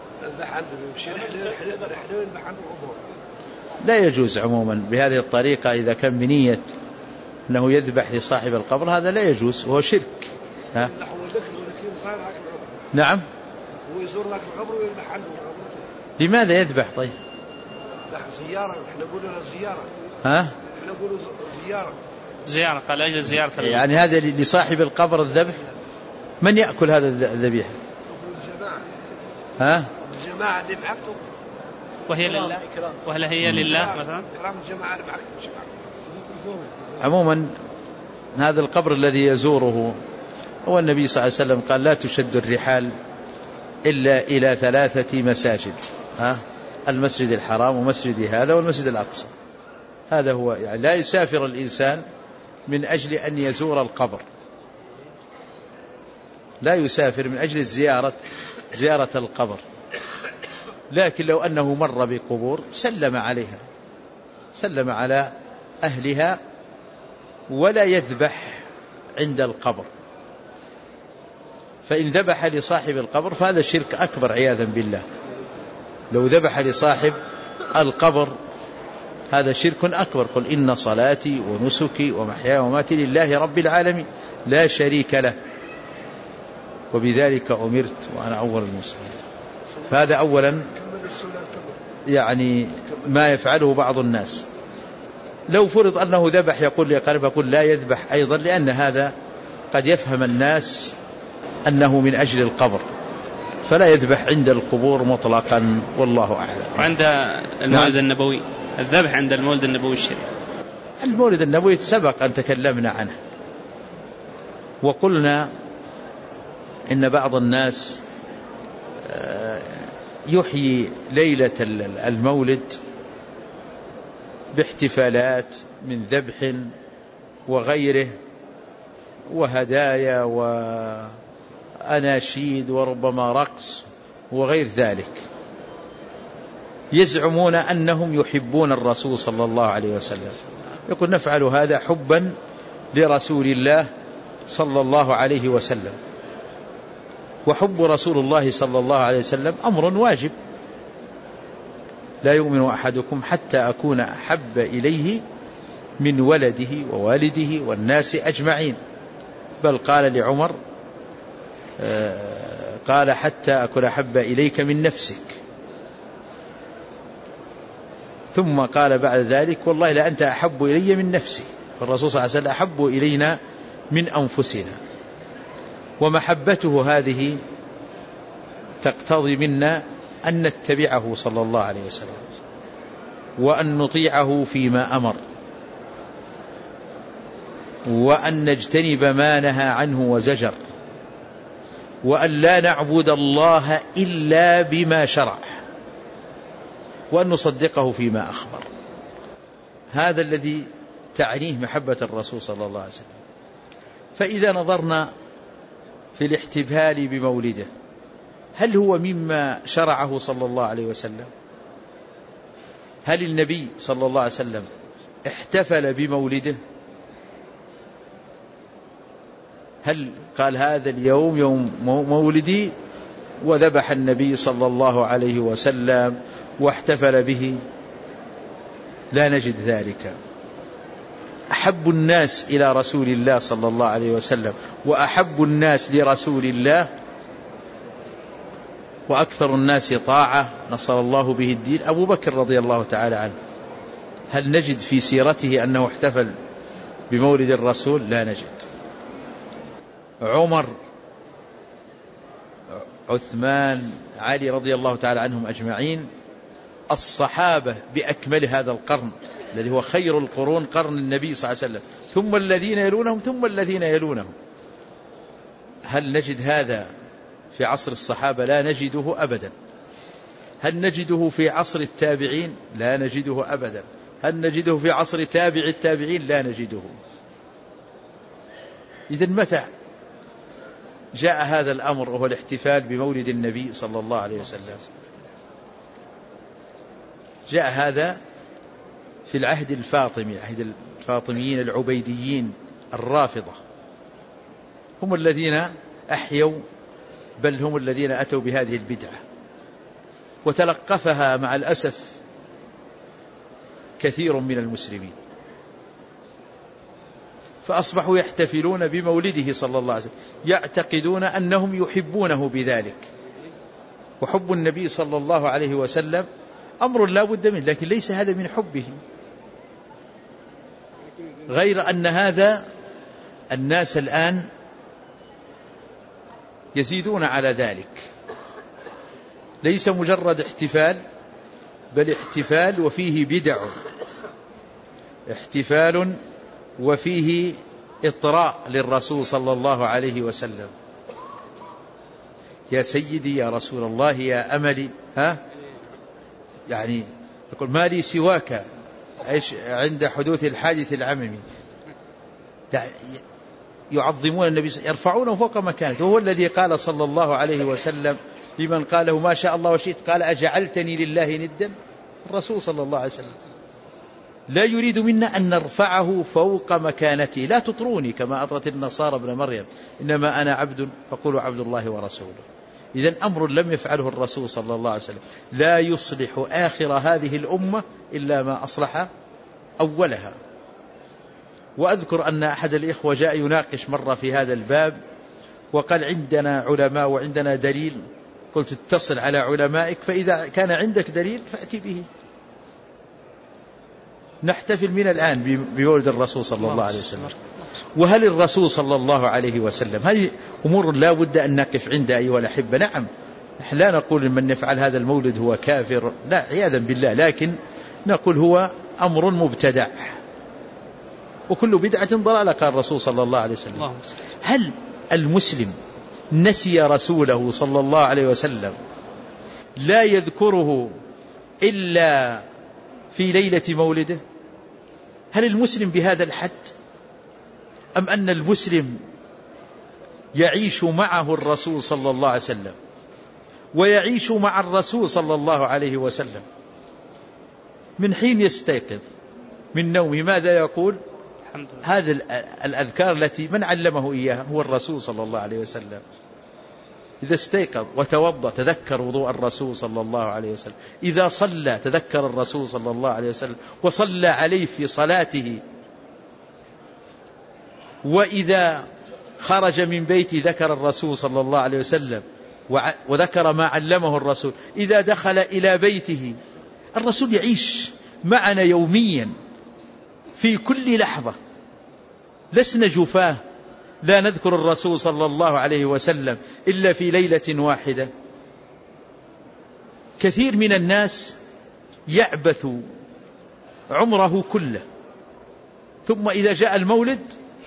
لا يجوز عموما بهذه الطريقة. إذا كان بنية أنه يذبح لصاحب القبر هذا لا يجوز، وهو شرك. ها؟ نعم. هو يزور لك القبر ويذبح عنه. لماذا يذبح طيب؟ زيارة، احنا نقول له زيارة. ها؟ احنا نقول زيارة. زيارة، قال أجل زيارة. يعني هذا لصاحب القبر الذبح. من يأكل هذا الذبيحة؟ الجماعة. ها؟ الجماعة اللي معكتم. وهي لله، وهل هي لله مثلا؟ كرام الجماعة اللي معكتم. عموما هذا القبر الذي يزوره هو النبي صلى الله عليه وسلم قال: لا تشد الرحال إلا إلى 3 مساجد، المسجد الحرام ومسجد هذا والمسجد الأقصى. هذا هو، يعني لا يسافر الإنسان من أجل أن يزور القبر، لا يسافر من أجل زيارة القبر، لكن لو أنه مر بقبور سلم عليها، سلم على أهلها، ولا يذبح عند القبر. فإن ذبح لصاحب القبر فهذا شرك أكبر عياذا بالله. لو ذبح لصاحب القبر هذا شرك أكبر. قل إن صلاتي ونسكي ومحياي ومماتي لله رب العالمين لا شريك له وبذلك أمرت وأنا أول المسلمين. فهذا أولا يعني ما يفعله بعض الناس. لو فرض أنه ذبح يقول لقريب يقول لا يذبح أيضا، لأن هذا قد يفهم الناس أنه من أجل القبر، فلا يذبح عند القبور مطلقا، والله أعلم. وعند المولد النبوي، الذبح عند المولد النبوي الشريف. المولد النبوي سبق أن تكلمنا عنه، وقلنا إن بعض الناس يحيي ليلة المولد باحتفالات من ذبح وغيره وهدايا وأناشيد وربما رقص وغير ذلك، يزعمون أنهم يحبون الرسول صلى الله عليه وسلم. يقول نفعل هذا حبا لرسول الله صلى الله عليه وسلم، وحب رسول الله صلى الله عليه وسلم أمر واجب. لا يؤمن أحدكم حتى أكون أحب إليه من ولده ووالده والناس أجمعين. بل قال لعمر قال حتى أكون أحب إليك من نفسك، ثم قال بعد ذلك والله لأنت أحب إلي من نفسي. فالرسول صلى الله عليه وسلم أحب إلينا من أنفسنا، ومحبته هذه تقتضي منا أن نتبعه صلى الله عليه وسلم، وأن نطيعه فيما أمر، وأن نجتنب ما نهى عنه وزجر، وأن لا نعبد الله إلا بما شرع، وأن نصدقه فيما أخبر. هذا الذي تعنيه محبة الرسول صلى الله عليه وسلم. فإذا نظرنا في الاحتفال بمولده، هل هو مما شرعه صلى الله عليه وسلم؟ هل النبي صلى الله عليه وسلم احتفل بمولده؟ هل قال هذا اليوم يوم مولدي وذبح النبي صلى الله عليه وسلم واحتفل به؟ لا نجد ذلك. أحب الناس إلى رسول الله صلى الله عليه وسلم وأحب الناس لرسول الله وأكثر الناس طاعة نصر الله به الدين أبو بكر رضي الله تعالى عنه. هل نجد في سيرته أنه احتفل بمولد الرسول؟ لا نجد. عمر، عثمان، علي رضي الله تعالى عنهم أجمعين، الصحابة بأكمل هذا القرن الذي هو خير القرون قرن النبي صلى الله عليه وسلم، ثم الذين يلونهم ثم الذين يلونهم، هل نجد هذا في عصر الصحابة؟ لا نجده أبدا. هل نجده في عصر التابعين؟ لا نجده أبدا. هل نجده في عصر تابع التابعين؟ لا نجده. إذن متى جاء هذا الأمر وهو الاحتفال بمولد النبي صلى الله عليه وسلم؟ جاء هذا في العهد الفاطمي، عهد الفاطميين العبيديين الرافضة، هم الذين أحيوا، بل هم الذين أتوا بهذه البدعة، وتلقفها مع الأسف كثير من المسلمين، فأصبحوا يحتفلون بمولده صلى الله عليه وسلم، يعتقدون أنهم يحبونه بذلك. وحب النبي صلى الله عليه وسلم أمر لا بد منه، لكن ليس هذا من حبه، غير أن هذا الناس الآن يزيدون على ذلك، ليس مجرد احتفال، بل احتفال وفيه بدع، احتفال وفيه إطراء للرسول صلى الله عليه وسلم. يا سيدي يا رسول الله يا أملي، يعني يقول ما لي سواك عند حدوث الحادث العممي. يعظمون النبي، يرفعونه فوق مكانته، وهو الذي قال صلى الله عليه وسلم لمن قاله ما شاء الله وشئت، قال أجعلتني لله ندا؟ الرسول صلى الله عليه وسلم لا يريد منا أن نرفعه فوق مكانته. لا تطروني كما أطرت النصارى ابن مريم، إنما أنا عبد فقولوا عبد الله ورسوله. إذن أمر لم يفعله الرسول صلى الله عليه وسلم لا يصلح آخر هذه الأمة إلا ما أصلح أولها. وأذكر أن أحد الإخوة جاء يناقش مرة في هذا الباب، وقال عندنا علماء وعندنا دليل. قلت اتصل على علمائك، فإذا كان عندك دليل فأتي به. نحتفل من الآن بمولد الرسول صلى الله عليه وسلم. وهل الرسول صلى الله عليه وسلم، هذه أمور لا بد أن نقف عندها أيها الأحبة. نعم، نحن لا نقول من يفعل هذا المولد هو كافر، لا عياذا بالله، لكن نقول هو أمر مبتدع، وكل بدعة ضلالة، قال الرسول صلى الله عليه وسلم. هل المسلم نسي رسوله صلى الله عليه وسلم لا يذكره إلا في ليلة مولده؟ هل المسلم بهذا الحد؟ أم أن المسلم يعيش معه الرسول صلى الله عليه وسلم ويعيش مع الرسول صلى الله عليه وسلم من حين يستيقظ من نومه ماذا يقول؟ هذه الأذكار التي من علمه إياها هو الرسول صلى الله عليه وسلم. إذا استيقظ وتوضأ تذكر وضوء الرسول صلى الله عليه وسلم، إذا صلى تذكر الرسول صلى الله عليه وسلم وصلى عليه في صلاته، وإذا خرج من بيته ذكر الرسول صلى الله عليه وسلم وذكر ما علمه الرسول، إذا دخل إلى بيته. الرسول يعيش معنا يوميا في كل لحظة، لسنا جفاه لا نذكر الرسول صلى الله عليه وسلم إلا في ليلة واحدة. كثير من الناس يعبث عمره كله، ثم إذا جاء المولد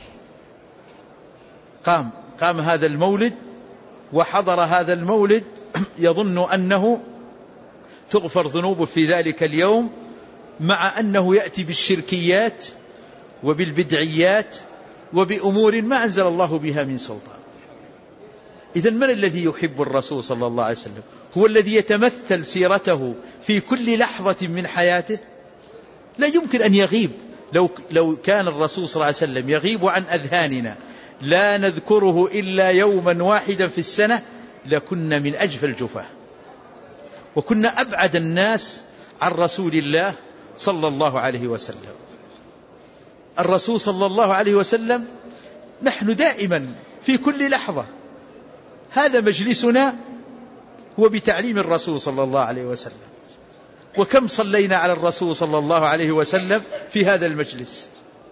قام هذا المولد وحضر هذا المولد يظن أنه تغفر ذنوبه في ذلك اليوم، مع أنه يأتي بالشركيات وبالبدعيات وبأمور ما أنزل الله بها من سلطان. إذن من الذي يحب الرسول صلى الله عليه وسلم؟ هو الذي يتمثل سيرته في كل لحظة من حياته. لا يمكن أن يغيب. لو كان الرسول صلى الله عليه وسلم يغيب عن أذهاننا لا نذكره إلا يوما واحدا في السنة لكنا من أجفل الجفاه، وكنا أبعد الناس عن رسول الله صلى الله عليه وسلم. الرسول صلى الله عليه وسلم نحن دائما في كل لحظة هذا مجلسنا هو بتعليم الرسول صلى الله عليه وسلم. وكم صلينا على الرسول صلى الله عليه وسلم في هذا المجلس.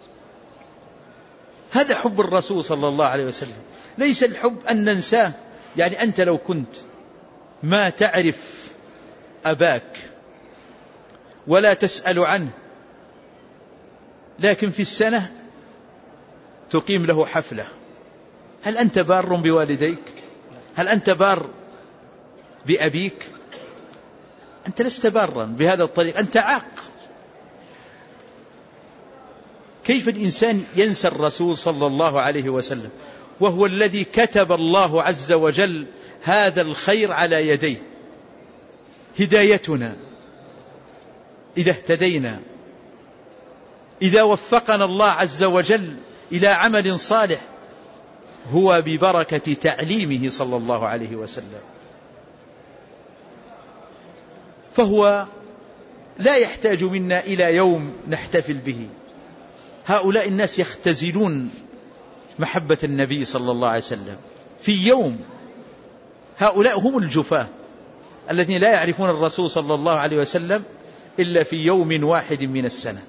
هذا حب الرسول صلى الله عليه وسلم، ليس الحب أن ننساه. يعني أنت لو كنت ما تعرف أباك ولا تسأل عنه، لكن في السنة تقيم له حفلة هل أنت بار بوالديك؟ هل أنت بار بأبيك؟ أنت لست بارا بهذا الطريق، أنت عاق. كيف الإنسان ينسى الرسول صلى الله عليه وسلم وهو الذي كتب الله عز وجل هذا الخير على يديه؟ هدايتنا إذا اهتدينا، إذا وفقنا الله عز وجل إلى عمل صالح، هو ببركة تعليمه صلى الله عليه وسلم. فهو لا يحتاج منا إلى يوم نحتفل به. هؤلاء الناس يختزلون محبة النبي صلى الله عليه وسلم في يوم. هؤلاء هم الجفاة الذين لا يعرفون الرسول صلى الله عليه وسلم إلا في يوم واحد من السنة،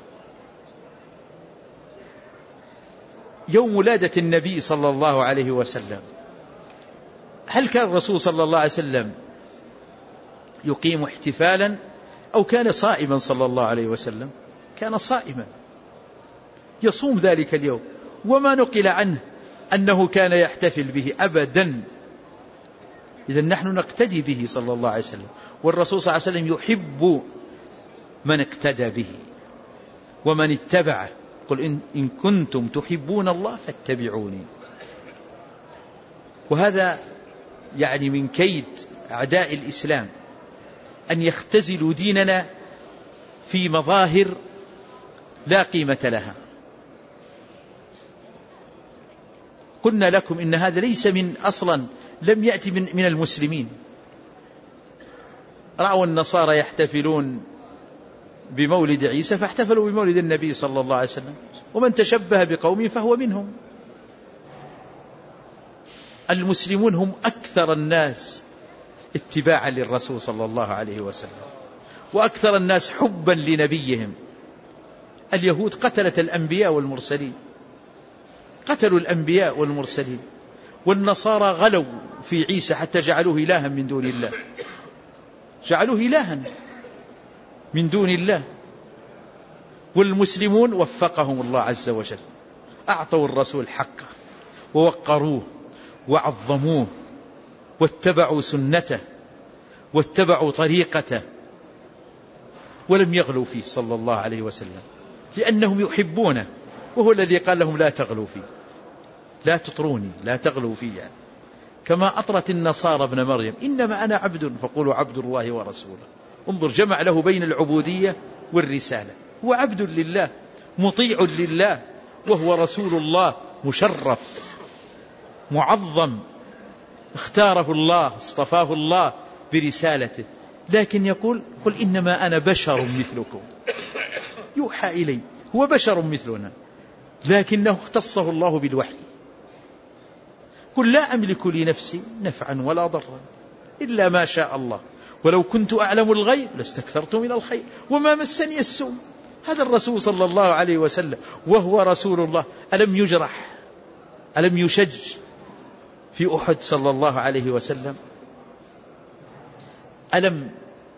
يوم ولادة النبي صلى الله عليه وسلم. هل كان الرسول صلى الله عليه وسلم يقيم احتفالا أو كان صائما صلى الله عليه وسلم؟ كان صائما يصوم ذلك اليوم، وما نقل عنه أنه كان يحتفل به أبدا. إذن نحن نقتدي به صلى الله عليه وسلم، والرسول صلى الله عليه وسلم يحب من اقتدى به ومن اتبعه. قل إن كنتم تحبون الله فاتبعوني. وهذا يعني من كيد أعداء الإسلام أن يختزلوا ديننا في مظاهر لا قيمة لها. قلنا لكم إن هذا ليس من أصلا لم يأتي من المسلمين. رأوا النصارى يحتفلون بمولد عيسى فاحتفلوا بمولد النبي صلى الله عليه وسلم، ومن تشبه بقوم فهو منهم. المسلمون هم أكثر الناس اتباعا للرسول صلى الله عليه وسلم، وأكثر الناس حبا لنبيهم. اليهود قتلت الأنبياء والمرسلين، قتلوا الأنبياء والمرسلين، والنصارى غلوا في عيسى حتى جعلوه إلها من دون الله، جعلوه إلها من دون الله. والمسلمون وفقهم الله عز وجل، أعطوا الرسول حقه ووقروه وعظموه واتبعوا سنته واتبعوا طريقته، ولم يغلوا فيه صلى الله عليه وسلم، لأنهم يحبونه، وهو الذي قال لهم لا تغلوا فيه، لا تطروني، لا تغلوا فيه. يعني كما أطرت النصارى ابن مريم إنما أنا عبد فقولوا عبد الله ورسوله. انظر، جمع له بين العبودية والرسالة. هو عبد لله مطيع لله، وهو رسول الله مشرف معظم، اختاره الله اصطفاه الله برسالته. لكن يقول قل إنما أنا بشر مثلكم يوحى إلي. هو بشر مثلنا لكنه اختصه الله بالوحي. قل لا أملك لنفسي نفعا ولا ضرا إلا ما شاء الله ولو كنت أعلم الغيب لاستكثرت من الخير وما مسني السوء. هذا الرسول صلى الله عليه وسلم وهو رسول الله. ألم يجرح، ألم يشج في أحد صلى الله عليه وسلم؟ ألم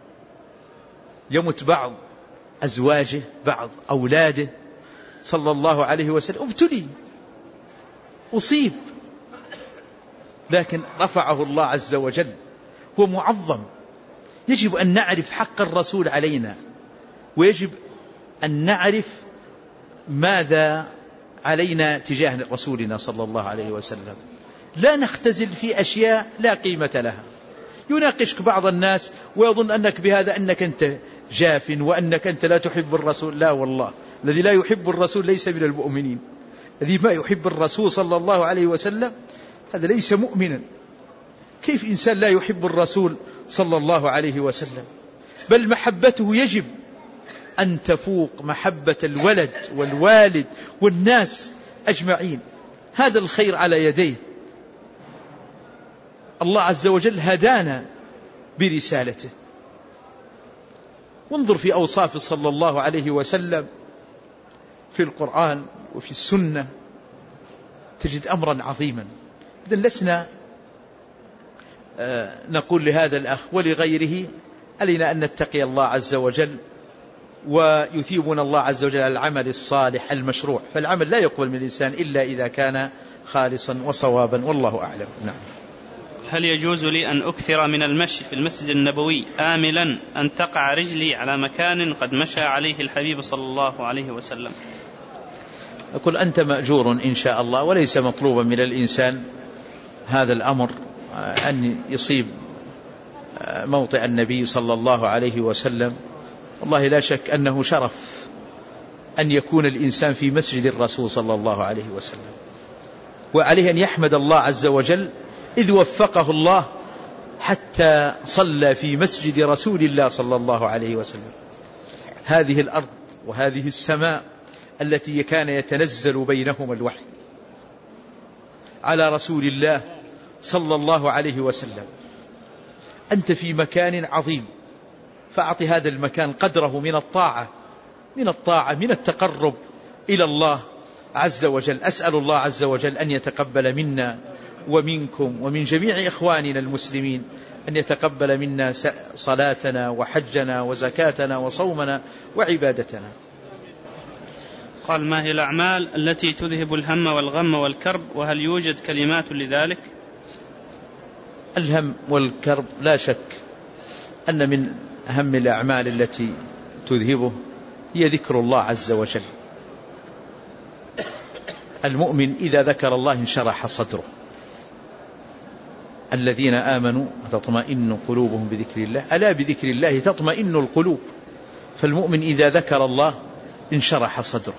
يمت بعض أزواجه، بعض أولاده صلى الله عليه وسلم؟ ابتلي، أصيب، لكن رفعه الله عز وجل، هو معظم. يجب أن نعرف حق الرسول علينا، ويجب أن نعرف ماذا علينا تجاه رسولنا صلى الله عليه وسلم. لا نختزل في أشياء لا قيمة لها. يناقشك بعض الناس ويظن أنك بهذا أنك أنت جاف وأنك أنت لا تحب الرسول. لا والله، الذي لا يحب الرسول ليس من المؤمنين. الذي ما يحب الرسول صلى الله عليه وسلم هذا ليس مؤمنا. كيف إنسان لا يحب الرسول صلى الله عليه وسلم؟ بل محبته يجب أن تفوق محبة الولد والوالد والناس أجمعين. هذا الخير على يديه. الله عز وجل هدانا برسالته. وانظر في أوصاف صلى الله عليه وسلم في القرآن وفي السنة تجد أمرا عظيما. إذن لسنا نقول لهذا الأخ ولغيره علينا أن نتقي الله عز وجل، ويثيبنا الله عز وجل على العمل الصالح المشروع. فالعمل لا يقبل من الإنسان إلا إذا كان خالصا وصوابا، والله أعلم. نعم. هل يجوز لي أن أكثر من المشي في المسجد النبوي آملا أن تقع رجلي على مكان قد مشى عليه الحبيب صلى الله عليه وسلم؟ أقول أنت مأجور إن شاء الله، وليس مطلوبا من الإنسان هذا الأمر أن يصيب موطئ النبي صلى الله عليه وسلم. والله لا شك أنه شرف أن يكون الإنسان في مسجد الرسول صلى الله عليه وسلم، وعليه أن يحمد الله عز وجل إذ وفقه الله حتى صلى في مسجد رسول الله صلى الله عليه وسلم. هذه الأرض وهذه السماء التي كان يتنزل بينهما الوحي على رسول الله صلى الله عليه وسلم، أنت في مكان عظيم، فأعطي هذا المكان قدره من الطاعة من التقرب إلى الله عز وجل. أسأل الله عز وجل أن يتقبل منا ومنكم ومن جميع إخواننا المسلمين، أن يتقبل منا صلاتنا وحجنا وزكاتنا وصومنا وعبادتنا. قال: ما هي الأعمال التي تذهب الهم والغم والكرب، وهل يوجد كلمات لذلك؟ الهم والكرب لا شك أن من أهم الأعمال التي تذهبه هي ذكر الله عز وجل. المؤمن إذا ذكر الله انشرح صدره. الذين آمنوا تطمئن قلوبهم بذكر الله، ألا بذكر الله تطمئن القلوب. فالمؤمن إذا ذكر الله انشرح صدره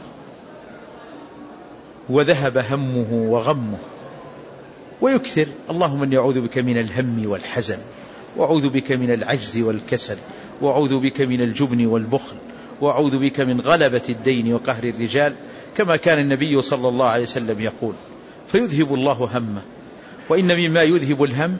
وذهب همه وغمه. ويكثر: اللهم إني أعوذ بك من الهم والحزن، وأعوذ بك من العجز والكسل، وأعوذ بك من الجبن والبخل، وأعوذ بك من غلبة الدين وقهر الرجال، كما كان النبي صلى الله عليه وسلم يقول، فيذهب الله همه. وإن مما يذهب الهم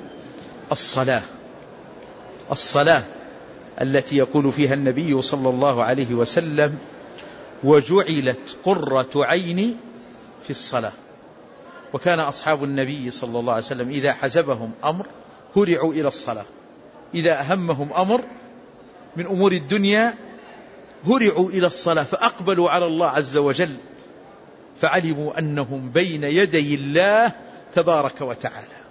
الصلاة التي يقول فيها النبي صلى الله عليه وسلم: وجعلت قرة عيني في الصلاة. وكان أصحاب النبي صلى الله عليه وسلم إذا حزبهم أمر هرعوا إلى الصلاة، إذا أهمهم أمر من أمور الدنيا هرعوا إلى الصلاة، فأقبلوا على الله عز وجل، فعلموا أنهم بين يدي الله تبارك وتعالى.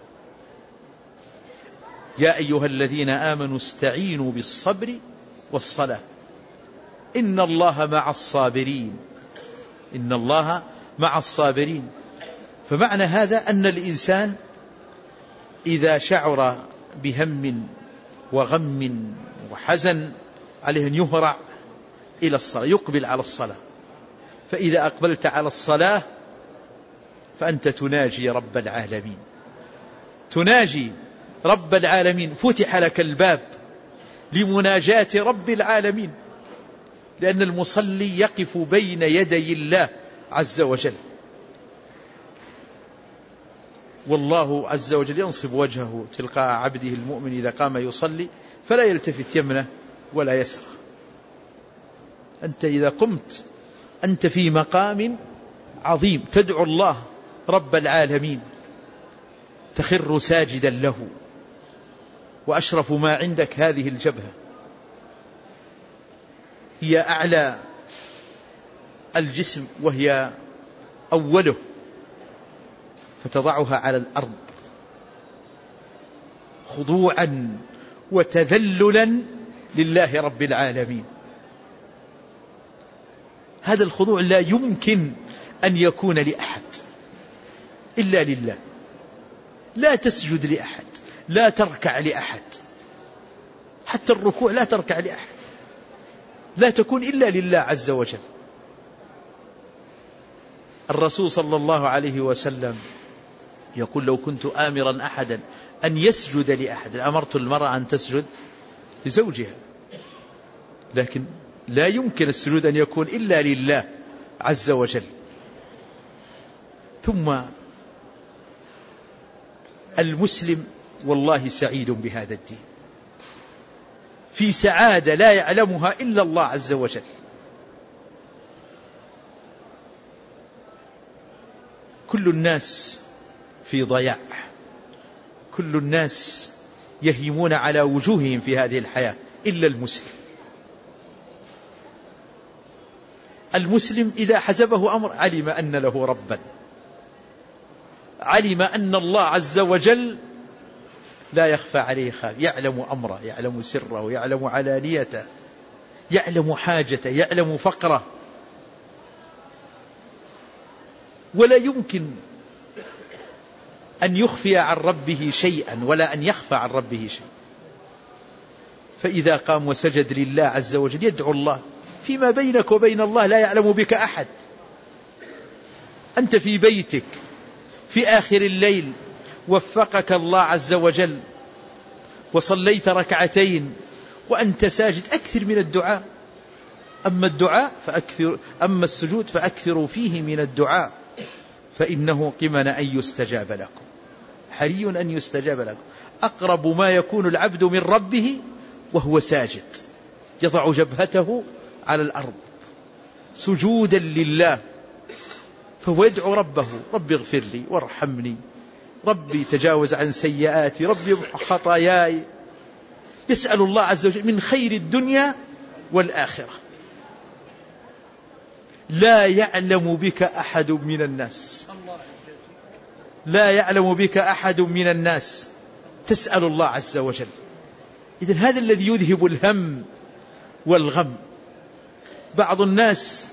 يا أيها الذين آمنوا استعينوا بالصبر والصلاة إن الله مع الصابرين. إن الله مع الصابرين. فمعنى هذا أن الإنسان إذا شعر بهم وغم وحزن عليه أن يهرع إلى الصلاة، يقبل على الصلاة. فإذا أقبلت على الصلاة فأنت تناجي رب العالمين، تناجي رب العالمين. فتح لك الباب لمناجاة رب العالمين، لأن المصلي يقف بين يدي الله عز وجل، والله عز وجل ينصب وجهه تلقاء عبده المؤمن إذا قام يصلي فلا يلتفت يمنه ولا يسره. أنت إذا قمت أنت في مقام عظيم تدعو الله رب العالمين، تخر ساجدا له، وأشرف ما عندك هذه الجبهة، هي أعلى الجسم وهي أوله، فتضعها على الأرض خضوعا وتذللا لله رب العالمين. هذا الخضوع لا يمكن أن يكون لأحد إلا لله. لا تسجد لأحد، لا تركع لأحد، حتى الركوع لا تركع لأحد، لا تكون إلا لله عز وجل. الرسول صلى الله عليه وسلم يقول: لو كنت آمرا أحدا أن يسجد لأحد أمرت المرأة أن تسجد لزوجها، لكن لا يمكن السجود أن يكون إلا لله عز وجل. ثم المسلم والله سعيد بهذا الدين، في سعادة لا يعلمها إلا الله عز وجل. كل الناس في ضياع، كل الناس يهيمون على وجوههم في هذه الحياة إلا المسلم. المسلم إذا حزبه أمر علم أن له ربا، علم أن الله عز وجل لا يخفى عليه خافية، يعلم أمره، يعلم سره، يعلم علانيته، يعلم حاجته، يعلم فقره، ولا يمكن أن يخفي عن ربه شيئا ولا أن يخفى عن ربه شيء. فإذا قام وسجد لله عز وجل يدعو الله فيما بينك وبين الله لا يعلم بك أحد. أنت في بيتك في آخر الليل وفقك الله عز وجل وصليت ركعتين وأنت ساجد، أكثر من الدعاء. أما السجود فأكثروا فيه من الدعاء فإنه قمن أن يستجاب لكم، حري أن يستجاب لكم. أقرب ما يكون العبد من ربه وهو ساجد، يضع جبهته على الأرض سجودا لله، فهو يدعو ربه: ربي اغفر لي وارحمني، ربي تجاوز عن سيئاتي، ربي خطاياي. يسأل الله عز وجل من خير الدنيا والآخرة. لا يعلم بك أحد من الناس، لا يعلم بك أحد من الناس، تسأل الله عز وجل. إذن هذا الذي يذهب الهم والغم. بعض الناس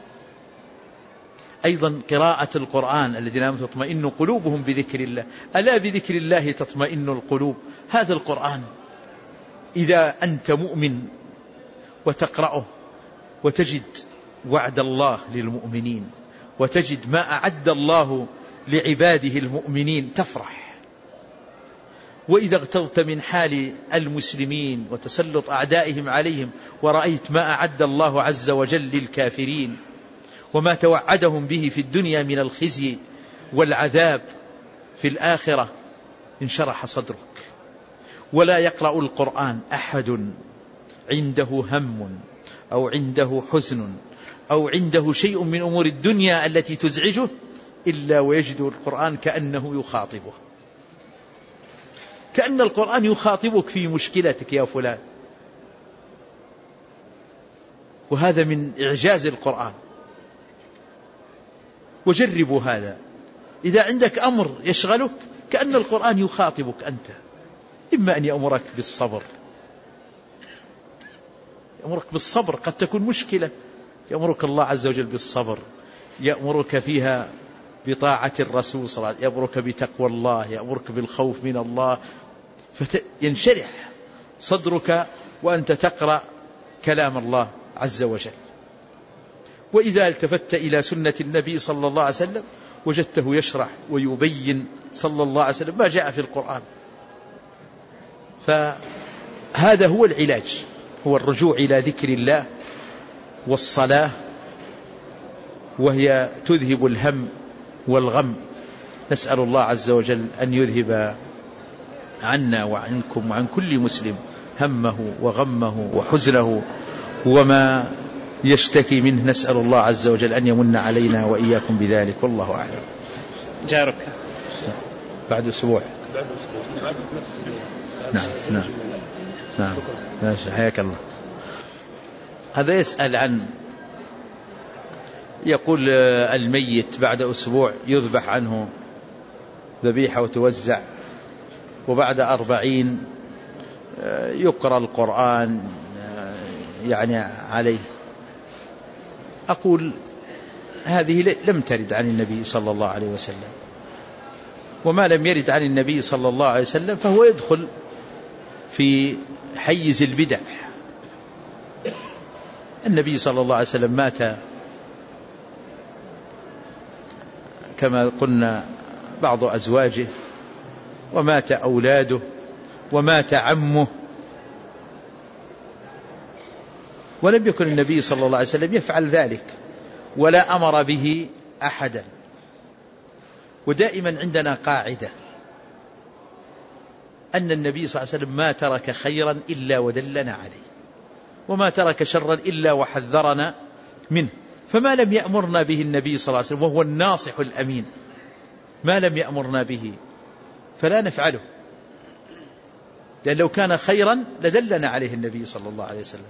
أيضا قراءة القرآن: الذين آمنوا تطمئن قلوبهم بذكر الله، ألا بذكر الله تطمئن القلوب. هذا القرآن إذا أنت مؤمن وتقرأه وتجد وعد الله للمؤمنين وتجد ما أعد الله لعباده المؤمنين تفرح. وإذا اغترت من حال المسلمين وتسلط أعدائهم عليهم ورأيت ما أعد الله عز وجل للكافرين وما توعدهم به في الدنيا من الخزي والعذاب في الآخرة، انشرح صدرك. ولا يقرأ القرآن أحد عنده هم أو عنده حزن أو عنده شيء من أمور الدنيا التي تزعجه إلا ويجد القرآن كأنه يخاطبه، كأن القرآن يخاطبك في مشكلتك يا فلان. وهذا من إعجاز القرآن. وجربوا هذا، إذا عندك أمر يشغلك كأن القرآن يخاطبك أنت. إما أن يأمرك بالصبر، يأمرك بالصبر، قد تكون مشكلة يأمرك الله عز وجل بالصبر، يأمرك فيها بطاعة الرسول صلى الله عليه وسلم، يأمرك بتقوى الله، يأمرك بالخوف من الله، فينشرح صدرك وأنت تقرأ كلام الله عز وجل. وإذا التفت إلى سنة النبي صلى الله عليه وسلم وجدته يشرح ويبين صلى الله عليه وسلم ما جاء في القرآن. فهذا هو العلاج، هو الرجوع إلى ذكر الله والصلاة، وهي تذهب الهم والغم. نسأل الله عز وجل أن يذهب عنا وعنكم وعن كل مسلم همه وغمه وحزنه وما يشتكي منه. نسأل الله عز وجل أن يمن علينا وإياكم بذلك، والله أعلم. جارك بعد أسبوع. نعم ماشي، حياك الله. هذا يسأل عن، يقول الميت بعد أسبوع يذبح عنه ذبيحة وتوزع، وبعد 40 يقرأ القرآن يعني عليه. أقول هذه لم ترد عن النبي صلى الله عليه وسلم، وما لم يرد عن النبي صلى الله عليه وسلم فهو يدخل في حيز البدع. النبي صلى الله عليه وسلم مات كما قلنا بعض أزواجه، ومات أولاده، ومات عمه، ولم يكن النبي صلى الله عليه وسلم يفعل ذلك ولا أمر به أحدا. ودائما عندنا قاعدة أن النبي صلى الله عليه وسلم ما ترك خيرا إلا ودلنا عليه، وما ترك شرا إلا وحذرنا منه. فما لم يأمرنا به النبي صلى الله عليه وسلم وهو الناصح الأمين، ما لم يأمرنا به فلا نفعله، لأن لو كان خيرا لدلنا عليه النبي صلى الله عليه وسلم.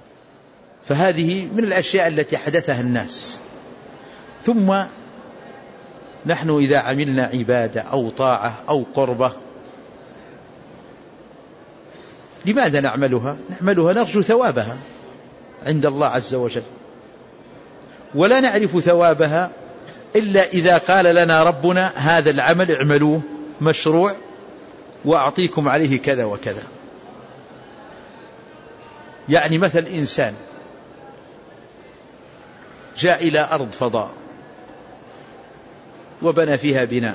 فهذه من الأشياء التي حدثها الناس. ثم نحن إذا عملنا عبادة أو طاعة أو قربة لماذا نعملها؟ نعملها نرجو ثوابها عند الله عز وجل، ولا نعرف ثوابها إلا إذا قال لنا ربنا هذا العمل اعملوه مشروع وأعطيكم عليه كذا وكذا. يعني مثل إنسان جاء إلى أرض فضاء وبنى فيها بناء،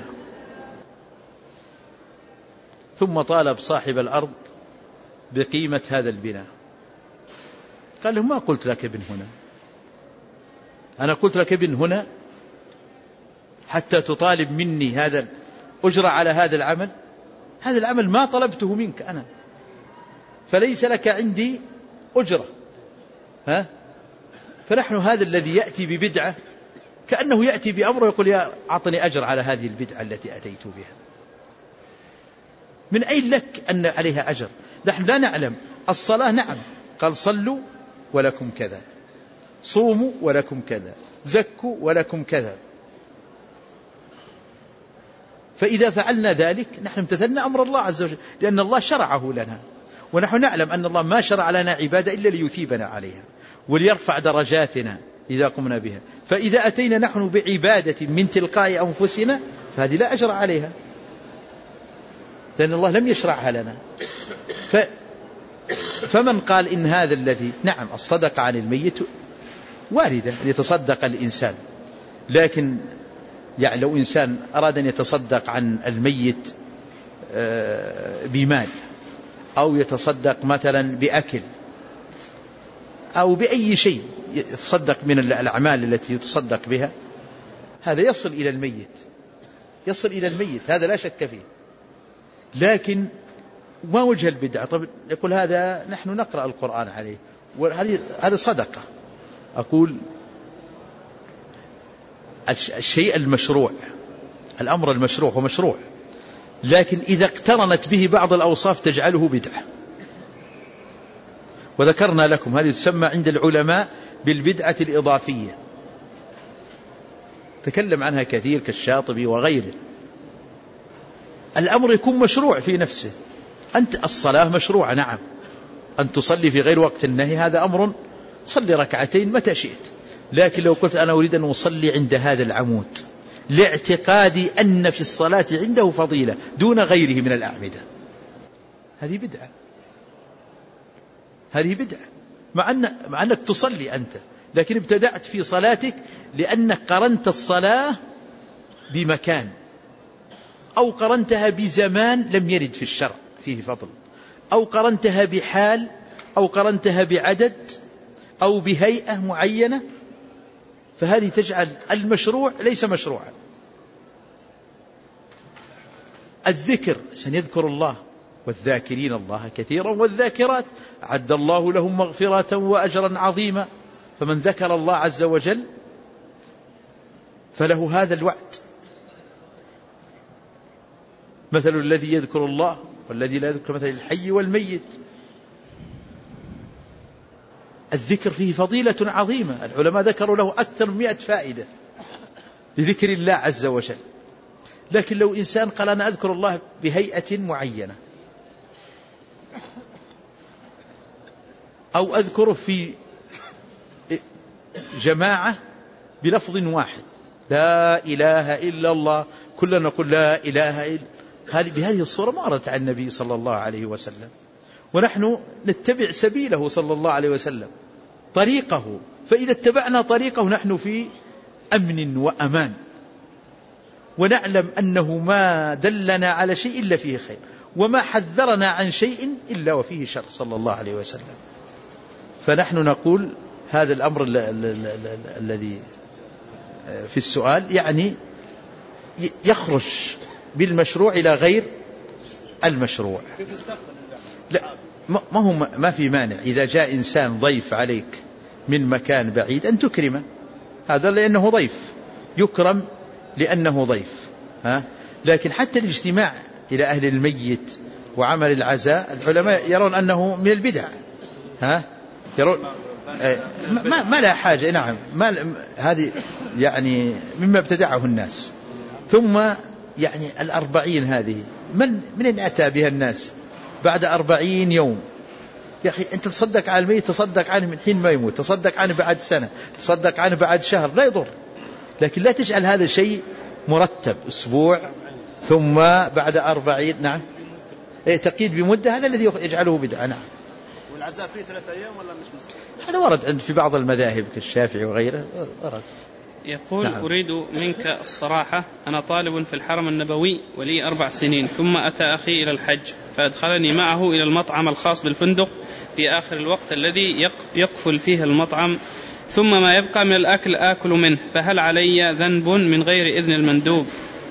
ثم طالب صاحب الأرض بقيمة هذا البناء، قال له ما قلت لك ابن هنا، أنا قلت لك ابن هنا حتى تطالب مني هذا أجرى على هذا العمل؟ هذا العمل ما طلبته منك أنا، فليس لك عندي أجرة. فنحن هذا الذي يأتي ببدعة كأنه يأتي بأمر ويقول يا أعطني أجر على هذه البدعة التي أتيت بها. من أين لك أن عليها أجر؟ نحن لا نعلم. الصلاة نعم قال صلوا ولكم كذا، صوموا ولكم كذا، زكوا ولكم كذا. فإذا فعلنا ذلك نحن امتثلنا أمر الله عز وجل، لأن الله شرعه لنا، ونحن نعلم أن الله ما شرع لنا عبادة إلا ليثيبنا عليها وليرفع درجاتنا إذا قمنا بها. فإذا أتينا نحن بعبادة من تلقاء أنفسنا فهذه لا أجر عليها، لأن الله لم يشرعها لنا. فمن قال إن هذا الذي نعم الصدقة عن الميت واردة أن يتصدق الإنسان، لكن يعني لو إنسان أراد أن يتصدق عن الميت بمال، أو يتصدق مثلا بأكل أو بأي شيء يتصدق من الأعمال التي يتصدق بها، هذا يصل إلى الميت، يصل إلى الميت، هذا لا شك فيه. لكن ما وجه البدعة؟ طب يقول هذا نحن نقرأ القرآن عليه، هذا صدقة. أقول الشيء المشروع، الأمر المشروع هو مشروع، لكن إذا اقترنت به بعض الأوصاف تجعله بدعة. وذكرنا لكم هذه تسمى عند العلماء بالبدعة الإضافية، تكلم عنها كثير كالشاطبي وغيره. الأمر يكون مشروع في نفسه. أنت الصلاة مشروعة نعم، أن تصلي في غير وقت النهي هذا أمر، صلي ركعتين متى شئت. لكن لو قلت أنا أريد أن أصلي عند هذا العمود لاعتقادي أن في الصلاة عنده فضيلة دون غيره من الأعمدة، هذه بدعة، هذه بدعة. مع أنك تصلي أنت، لكن ابتدعت في صلاتك لأنك قرنت الصلاة بمكان، أو قرنتها بزمان لم يرد في الشرع فيه فضل، أو قرنتها بحال، أو قرنتها بعدد، أو بهيئة معينة، فهذه تجعل المشروع ليس مشروعا. الذكر سنذكر الله، والذاكرين الله كثيرا والذاكرات أعد الله لهم مغفرة وأجرا عظيما. فمن ذكر الله عز وجل فله هذا الوعد. مثل الذي يذكر الله والذي لا يذكر مثل الحي والميت. الذكر فيه فضيلة عظيمة، العلماء ذكروا له أكثر من 100 فائدة لذكر الله عز وجل. لكن لو إنسان قال أنا أذكر الله بهيئة معينة، أو أذكره في جماعة بلفظ واحد لا إله إلا الله، كلنا نقول لا إله إلا، بهذه الصورة ما أردت عن النبي صلى الله عليه وسلم، ونحن نتبع سبيله صلى الله عليه وسلم طريقه. فإذا اتبعنا طريقه نحن في أمن وأمان، ونعلم أنه ما دلنا على شيء إلا فيه خير، وما حذرنا عن شيء إلا وفيه شر صلى الله عليه وسلم. فنحن نقول هذا الأمر الذي في السؤال يعني يخرج بالمشروع إلى غير المشروع. لا ما في مانع إذا جاء إنسان ضيف عليك من مكان بعيد أن تكرمه، هذا لأنه ضيف، يكرم لأنه ضيف. لكن حتى الاجتماع إلى أهل الميت وعمل العزاء العلماء يرون أنه من البدع، يرون ما لا حاجة. نعم هذه يعني مما ابتدعه الناس. ثم يعني 40 هذه من أتى بها الناس بعد 40 يوم؟ يا أخي أنت تصدق على الميت، تصدق عنه من حين ما يموت، تصدق عنه بعد سنة، تصدق عنه بعد شهر، لا يضر، لكن لا تجعل هذا الشيء مرتب أسبوع ثم بعد 40. نعم، تقييد بمدة، هذا الذي يجعله بدعة. نعم. والعزاء فيه 3 أيام ولا مش مسلم؟ هذا ورد عند في بعض المذاهب كالشافعي وغيره ورد. يقول نعم. أريد منك الصراحة، أنا طالب في الحرم النبوي ولي 4 سنين، ثم أتى أخي إلى الحج فأدخلني معه إلى المطعم الخاص بالفندق في آخر الوقت الذي يقفل فيه المطعم، ثم ما يبقى من الأكل آكل منه، فهل علي ذنب من غير إذن المندوب؟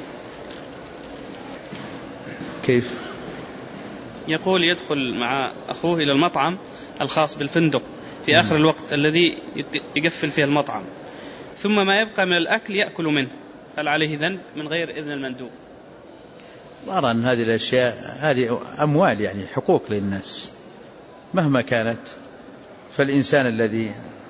كيف؟ يقول يدخل مع أخوه إلى المطعم الخاص بالفندق في آخر الوقت الذي يقفل فيه المطعم، ثم ما يبقى من الأكل يأكل منه، هل عليه ذنب من غير إذن المندوب؟ أرى أن هذه الأشياء هذه أموال، يعني حقوق للناس مهما كانت، فالإنسان الذي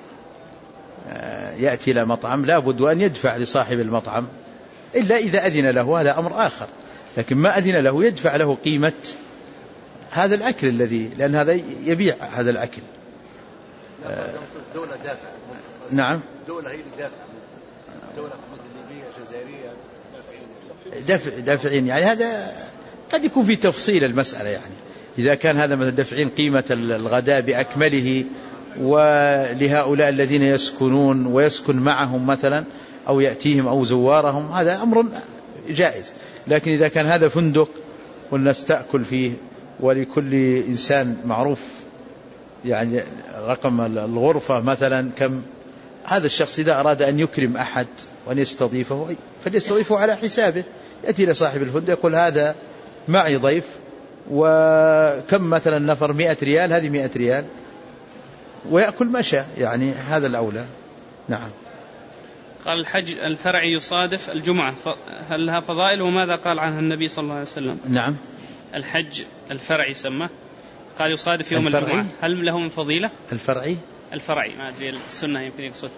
يأتي إلى مطعم لا بد أن يدفع لصاحب المطعم إلا إذا أذن له، هذا أمر آخر، لكن ما أذن له يدفع له قيمة هذا الأكل الذي، لأن هذا يبيع هذا الأكل. الدولة دافع. نعم، الدولة هي اللي دافع، الدولة مثل ليبيا جزائرية دافعين، يعني هذا قد يكون في تفصيل المسألة، يعني إذا كان هذا مثلا دافعين قيمة الغداء بأكمله ولهؤلاء الذين يسكنون ويسكن معهم مثلا أو يأتيهم أو زوارهم، هذا أمر جائز، لكن إذا كان هذا فندق والناس تأكل فيه ولكل إنسان معروف يعني رقم الغرفة مثلا كم، هذا الشخص إذا أراد أن يكرم أحد وأن يستضيفه فليستضيفه على حسابه، يأتي إلى صاحب الفندق يقول هذا معي ضيف وكم مثلا نفر 100 ريال، هذه 100 ريال، ويأكل ما شاء، يعني هذا الأولى. نعم. قال الحج الفرعي يصادف الجمعة، هل لها فضائل وماذا قال عنها النبي صلى الله عليه وسلم؟ نعم. الحج الفرعي سماه، قال يصادف يوم الجمعة، هل له من فضيلة؟ الفرعي ما أدري السنة يمكن يقصد،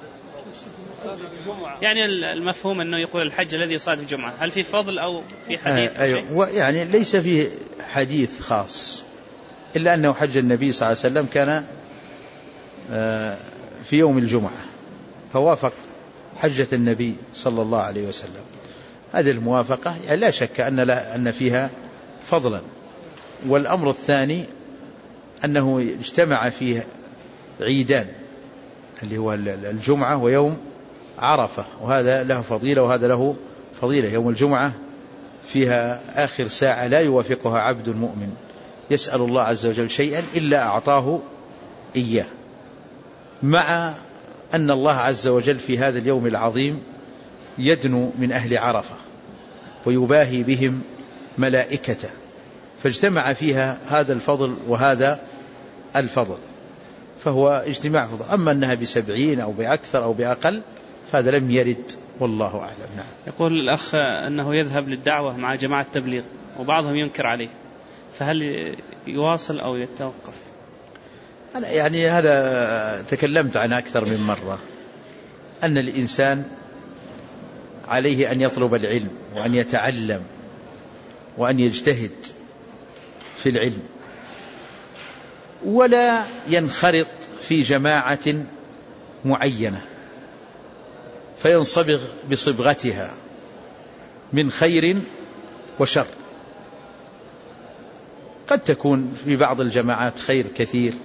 يعني المفهوم أنه يقول الحج الذي يصادف الجمعة، هل في فضل أو في حديث؟ أيوة، يعني ليس فيه حديث خاص، إلا أنه حج النبي صلى الله عليه وسلم كان في يوم الجمعة فوافق حجة النبي صلى الله عليه وسلم، هذه الموافقة يعني لا شك أن فيها فضلا. والأمر الثاني أنه اجتمع فيه عيدان اللي هو الجمعة ويوم عرفة، وهذا له فضيلة وهذا له فضيلة. يوم الجمعة فيها آخر ساعة لا يوافقها عبد مؤمن يسأل الله عز وجل شيئا إلا أعطاه إياه، مع أن الله عز وجل في هذا اليوم العظيم يدنو من أهل عرفة ويباهي بهم ملائكته، فاجتمع فيها هذا الفضل وهذا الفضل، فهو اجتماع فضل. أما أنها ب70 أو بأكثر أو بأقل فهذا لم يرد، والله أعلم. نعم. يقول الأخ أنه يذهب للدعوة مع جماعة التبليغ وبعضهم ينكر عليه، فهل يواصل أو يتوقف؟ أنا يعني هذا تكلمت عنه أكثر من مرة، أن الإنسان عليه أن يطلب العلم وأن يتعلم وأن يجتهد في العلم، ولا ينخرط في جماعة معينة فينصبغ بصبغتها من خير وشر. قد تكون في بعض الجماعات خير كثير،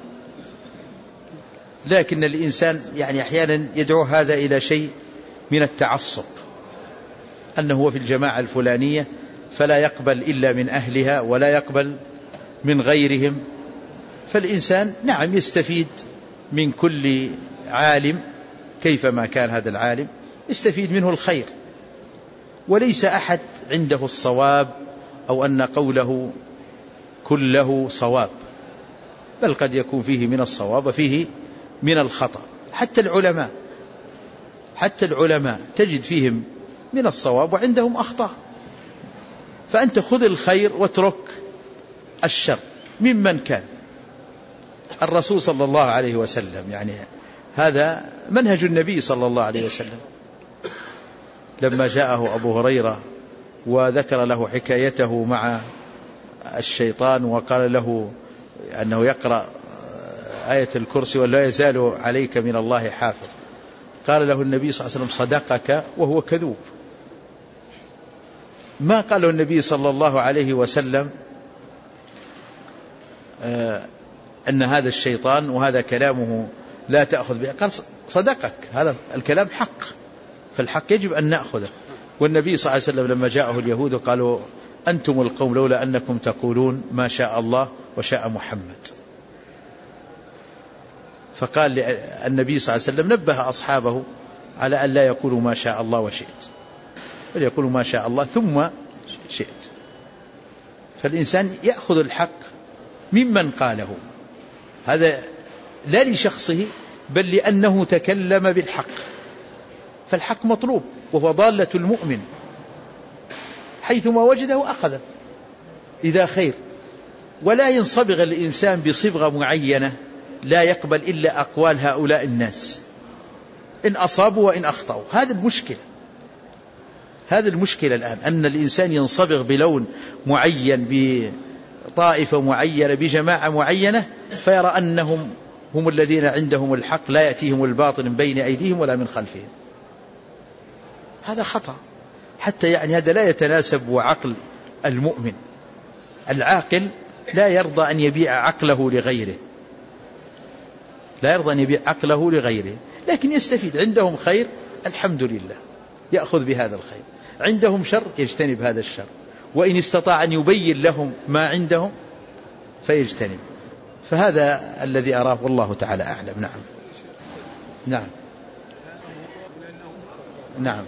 لكن الإنسان يعني أحيانا يدعو هذا إلى شيء من التعصب، أنه هو في الجماعة الفلانية فلا يقبل إلا من أهلها ولا يقبل من غيرهم. فالإنسان نعم يستفيد من كل عالم كيفما كان هذا العالم، يستفيد منه الخير، وليس أحد عنده الصواب أو أن قوله كله صواب، بل قد يكون فيه من الصواب وفيه من الخطأ. حتى العلماء تجد فيهم من الصواب وعندهم أخطاء، فأنت خذ الخير واترك الشر ممن كان. الرسول صلى الله عليه وسلم يعني هذا منهج النبي صلى الله عليه وسلم، لما جاءه أبو هريرة وذكر له حكايته مع الشيطان وقال له أنه يقرأ آية الكرسي ولا يزال عليك من الله حافظ، قال له النبي صلى الله عليه وسلم صدقك وهو كذوب. ما قاله النبي صلى الله عليه وسلم أن هذا الشيطان وهذا كلامه لا تأخذ به، قال صدقك، هذا الكلام حق، فالحق يجب أن نأخذه. والنبي صلى الله عليه وسلم لما جاءه اليهود قالوا أنتم القوم لولا أنكم تقولون ما شاء الله وشاء محمد، فقال النبي صلى الله عليه وسلم نبه أصحابه على أن لا يقولوا ما شاء الله وشئت، بل يقولوا ما شاء الله ثم شئت. فالإنسان يأخذ الحق ممن قاله، هذا لا لشخصه بل لأنه تكلم بالحق، فالحق مطلوب وهو ضالة المؤمن، حيثما وجده أخذه إذا خير. ولا ينصبغ الإنسان بصبغة معينة لا يقبل إلا أقوال هؤلاء الناس إن أصابوا وإن أخطأوا. هذا المشكلة الآن، أن الإنسان ينصبغ بلون معين بطائفة معينة بجماعة معينة فيرى أنهم هم الذين عندهم الحق، لا يأتيهم الباطل من بين أيديهم ولا من خلفهم. هذا خطأ، حتى يعني هذا لا يتناسب وعقل المؤمن. العاقل لا يرضى أن يبيع عقله لغيره، لا يرضى أن يبيع عقله لغيره، لكن يستفيد. عندهم خير الحمد لله يأخذ بهذا الخير، عندهم شر يجتنب هذا الشر، وإن استطاع أن يبين لهم ما عندهم فيجتنب. فهذا الذي أراه والله تعالى أعلم. نعم نعم نعم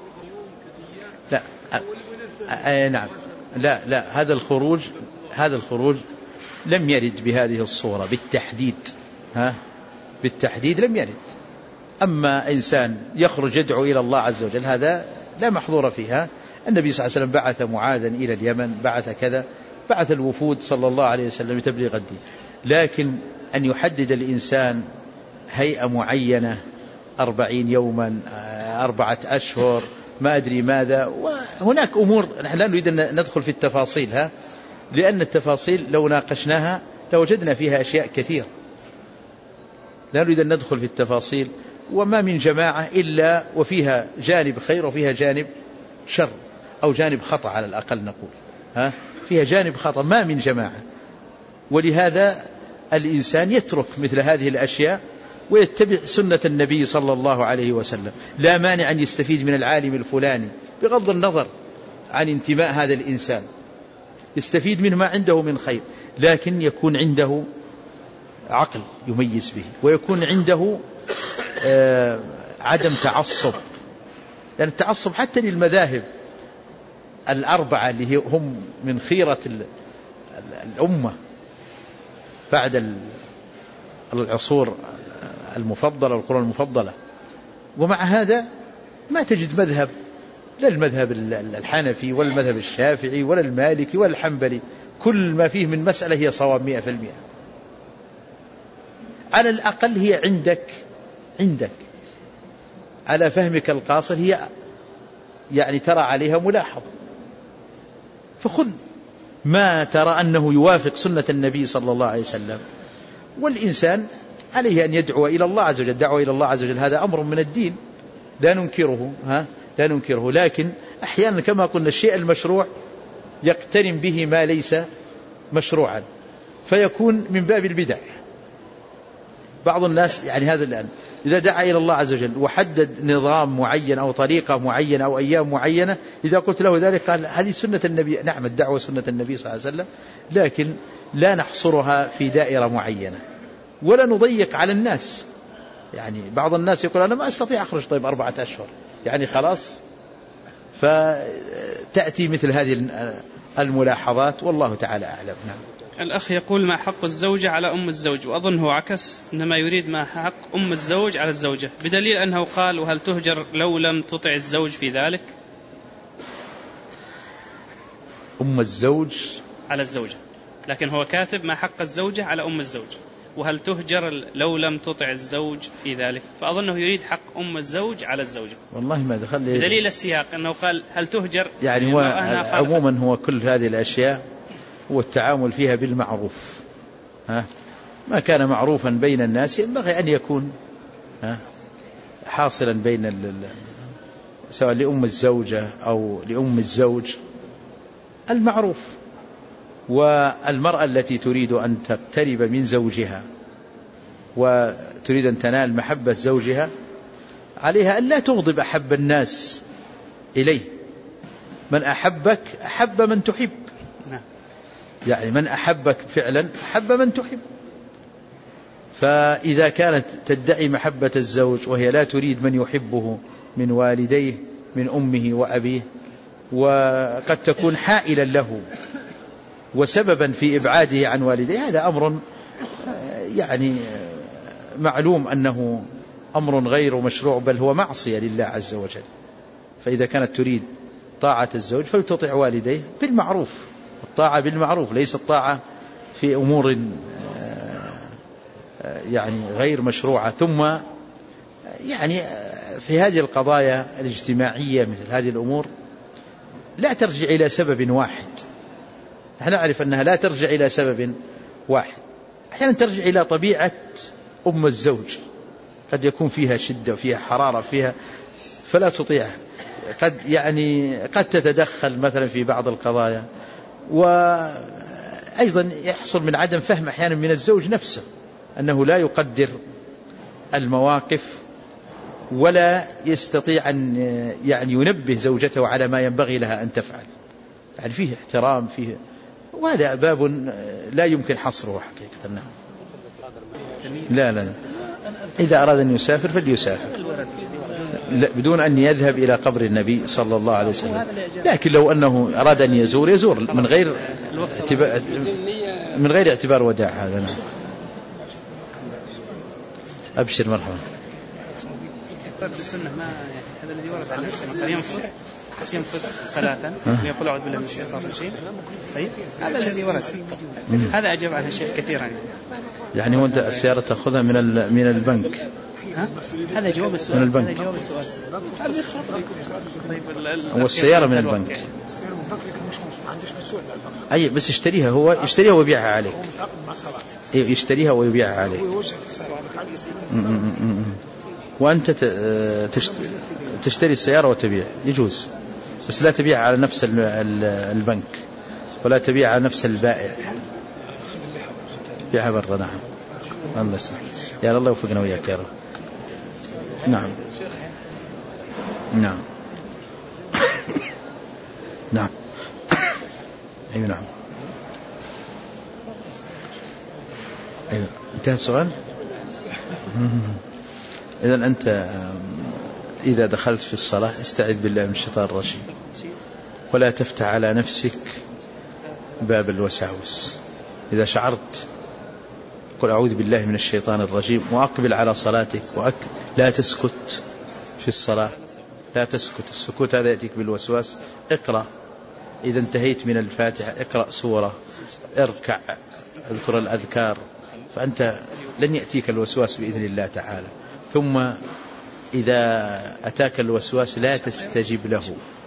لا نعم لا هذا الخروج لم يرد بهذه الصورة بالتحديد، بالتحديد لم يرد. أما إنسان يخرج يدعو إلى الله عز وجل هذا لا محظور فيها. النبي صلى الله عليه وسلم بعث معاذا إلى اليمن، بعث كذا، بعث الوفود صلى الله عليه وسلم لتبليغ الدين. لكن أن يحدد الإنسان هيئة معينة 40 يوما 4 أشهر ما أدري ماذا، وهناك أمور نحن لا نريد أن ندخل في التفاصيل، لأن التفاصيل لو ناقشناها لوجدنا فيها أشياء كثيرة، لا نريد أن ندخل في التفاصيل. وما من جماعة إلا وفيها جانب خير وفيها جانب شر أو جانب خطأ على الأقل نقول، فيها جانب خطأ، ما من جماعة. ولهذا الإنسان يترك مثل هذه الأشياء ويتبع سنة النبي صلى الله عليه وسلم. لا مانع أن يستفيد من العالم الفلاني بغض النظر عن انتماء هذا الإنسان، يستفيد منه ما عنده من خير، لكن يكون عنده عقل يميز به، ويكون عنده عدم تعصب. لأن التعصب حتى للمذاهب الأربعة اللي هم من خيرة الأمة بعد العصور المفضلة والقرون المفضلة، ومع هذا ما تجد مذهب، لا المذهب الحنفي ولا المذهب الشافعي ولا المالكي ولا الحنبلي، كل ما فيه من مسألة هي صواب 100%. على الأقل هي عندك على فهمك القاصر، هي يعني ترى عليها ملاحظة، فخذ ما ترى أنه يوافق سنة النبي صلى الله عليه وسلم. والإنسان عليه أن يدعو إلى الله عز وجل، الدعوة إلى الله عز وجل هذا أمر من الدين لا ننكره، لكن أحيانا كما قلنا الشيء المشروع يقترن به ما ليس مشروعا فيكون من باب البدع. بعض الناس يعني هذا الآن إذا دعا إلى الله عز وجل وحدد نظام معين أو طريقة معينة أو أيام معينة، إذا قلت له ذلك قال هذه سنة النبي. نعم الدعوة سنة النبي صلى الله عليه وسلم، لكن لا نحصرها في دائرة معينة ولا نضيق على الناس. يعني بعض الناس يقول أنا ما أستطيع أخرج 4 أشهر يعني خلاص، فتأتي مثل هذه الملاحظات والله تعالى أعلم. نعم. الأخ يقول ما حق الزوجة على أم الزوج، وأظنه عكس، إنما يريد ما حق أم الزوج على الزوجة، بدليل أنه قال وهل تهجر لو لم تطع الزوج في ذلك. أم الزوج على الزوجة، لكن هو كاتب ما حق الزوجة على أم الزوج. وهل تهجر لو لم تطع الزوج في ذلك؟ فأظنه يريد حق أم الزوج على الزوجة. والله ما دخل بدليل السياق أنه قال هل تهجر، يعني هو عموما هو كل هذه الأشياء هو التعامل فيها بالمعروف. ما كان معروفا بين الناس ينبغي أن يكون حاصلا بين سواء لأم الزوجة أو لأم الزوج المعروف. والمرأة التي تريد أن تقترب من زوجها وتريد أن تنال محبة زوجها عليها أن لا تغضب أحب الناس إليه. من أحبك أحب من تحب، يعني من أحبك فعلا أحب من تحب. فإذا كانت تدعي محبة الزوج وهي لا تريد من يحبه من والديه من أمه وأبيه، وقد تكون حائلا له وسببا في إبعاده عن والديه، هذا أمر يعني معلوم أنه أمر غير مشروع، بل هو معصية لله عز وجل. فإذا كانت تريد طاعة الزوج فلتطع والديه بالمعروف، الطاعة بالمعروف، ليس الطاعة في أمور يعني غير مشروعة. ثم يعني في هذه القضايا الاجتماعية مثل هذه الأمور لا ترجع إلى سبب واحد. نحن نعرف أنها لا ترجع إلى سبب واحد، أحيانا ترجع إلى طبيعة أم الزوج، قد يكون فيها شدة وفيها حرارة فيها فلا تطيعها، قد تتدخل مثلا في بعض القضايا. وأيضا يحصل من عدم فهم أحيانا من الزوج نفسه أنه لا يقدر المواقف ولا يستطيع أن يعني ينبه زوجته على ما ينبغي لها أن تفعل، يعني فيه احترام فيه، وهذا باب لا يمكن حصره حقيقة. لا إذا أراد أن يسافر فليسافر بدون أن يذهب إلى قبر النبي صلى الله عليه وسلم. لكن لو أنه أراد أن يزور من غير اعتبار وداع. هذا أبشر مرحبا. في السنة ما هذا الذي ورد عن نفسه ينفذ ثلاثا ويقول أعوذ بالله من الشيطان الرجيم. طيب هذا الذي ورد، هذا أجاب عنه شيء كثيرا يعني وأنت السيارة تأخذها من البنك. هذا جواب السؤال. من البنك. هذا جواب السؤال. طيب والسيارة من البنك. أي بس يشتريها ويبيعها عليك. يشتريها ويبيعها عليك. وأنت تشتري السيارة وتبيع يجوز، بس لا تبيع على نفس البنك ولا تبيع على نفس البائع، بيعها برا. نعم الله يسلمك يا الله يوفقنا وياك يا رب. نعم نعم نعم أيوة نعم أيوة. انتهى السؤال. إذن أنت إذا دخلت في الصلاة استعذ بالله من الشيطان الرجيم، ولا تفتح على نفسك باب الوساوس. إذا شعرت قل أعوذ بالله من الشيطان الرجيم وأقبل على صلاتك لا تسكت في الصلاة، لا تسكت. السكوت هذا يأتيك بالوسواس. اقرأ إذا انتهيت من الفاتحة اقرأ سورة، اركع، اذكر الأذكار، فأنت لن يأتيك الوسواس بإذن الله تعالى. ثم إذا أتاك الوسواس لا تستجب له،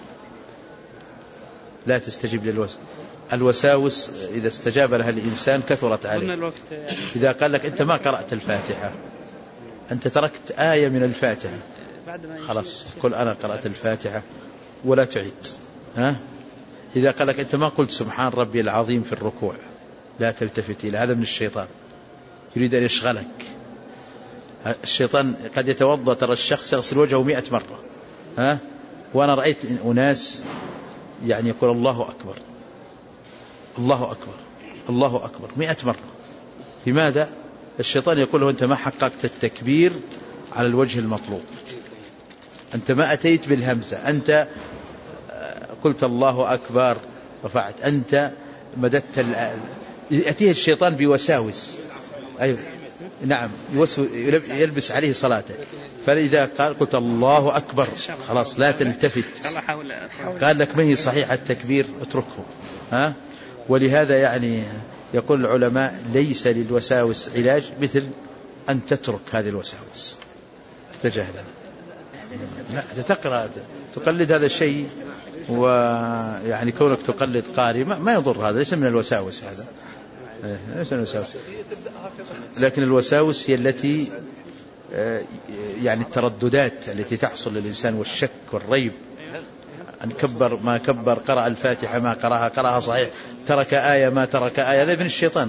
لا تستجب الوساوس إذا استجاب لها الإنسان كثرت عليه. إذا قال لك أنت ما قرأت الفاتحة، أنت تركت آية من الفاتحة، خلاص قل أنا قرأت الفاتحة ولا تعيد. إذا قال لك أنت ما قلت سبحان ربي العظيم في الركوع، لا تلتفت إلى هذا من الشيطان، يريد أن يشغلك. الشيطان قد يتوضأ، ترى الشخص يغسل وجهه 100 مرة، وأنا رأيت أناس يعني يقول الله أكبر الله أكبر الله أكبر 100 مرة. لماذا؟ الشيطان يقول له أنت ما حققت التكبير على الوجه المطلوب، أنت ما أتيت بالهمزة، أنت قلت الله أكبر رفعت، أنت مددت يأتيه الشيطان بوساوس. أيوة نعم يلبس عليه صلاته. فإذا قلت الله أكبر خلاص لا تلتفت، قال لك ما هي صحيح التكبير اتركه. ولهذا يعني يقول العلماء ليس للوساوس علاج مثل أن تترك هذه الوساوس تتجاهلها. لا تقرأ تقلد هذا الشيء، ويعني كونك تقلد قارئ ما يضر، هذا ليس من الوساوس، هذا ليس من الوساوس. لكن الوساوس هي التي يعني الترددات التي تحصل للإنسان والشك والريب، أن كبر ما كبر، قرأ الفاتحة ما قرأها صحيح، ترك آية ما ترك آية، هذا من الشيطان.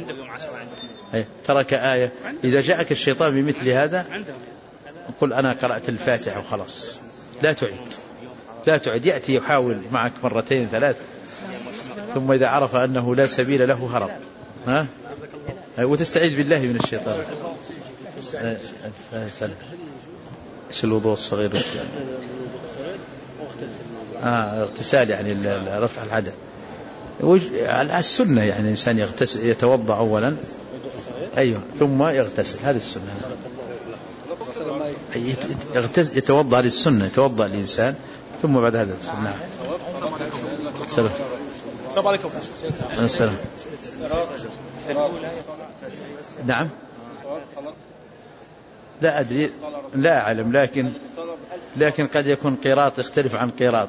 ترك آية. إذا جاءك الشيطان بمثل هذا قل أنا قرأت الفاتحة وخلاص، لا تعد، يأتي يحاول معك مرتين ثلاث، ثم إذا عرف أنه لا سبيل له هرب. وتستعيذ بالله من الشيطان. ايش الوضوء الصغير؟ اغتسال يعني رفع الحدث. السنة يعني الإنسان يغتسل، يتوضأ أولا، أيوة، ثم يغتسل، هذه السنة. يتوضأ للسنة، يتوضأ الإنسان ثم بعد هذا السنة. السلام عليكم. السلام. نعم، لا أدري، لا أعلم، لكن قد يكون قيراط يختلف عن قيراط،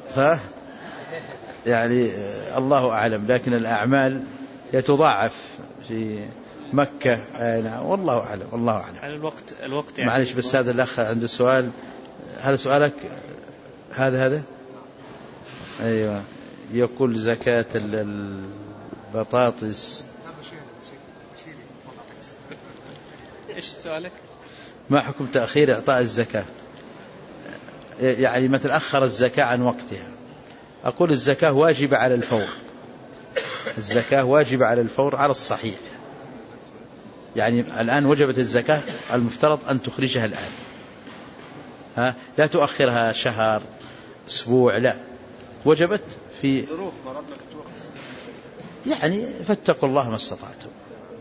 يعني الله أعلم، لكن الأعمال يتضاعف في مكة. والله أعلم، والله أعلم. على الوقت يعني. معلش بس هذا الأخ عنده سؤال، هذا سؤالك، هذا أيوة، يقول زكاة البطاطس. إيش سؤالك؟ ما حكم تأخير إعطاء الزكاة؟ يعني مثل أخر الزكاة عن وقتها. أقول الزكاة واجبة على الفور، الزكاة واجبة على الفور على الصحيح. يعني الآن وجبت الزكاة، المفترض أن تخرجها الآن، لا تؤخرها شهر أسبوع، لا، وجبت في يعني فاتقوا الله ما استطعتم.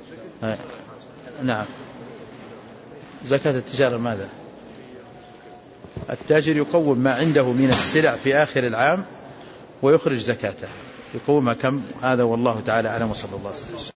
نعم. زكاة التجارة ماذا؟ التاجر يقوم ما عنده من السلع في آخر العام ويخرج زكاتها، يقومها كم؟ هذا والله تعالى أعلم، وصلى الله عليه وسلم.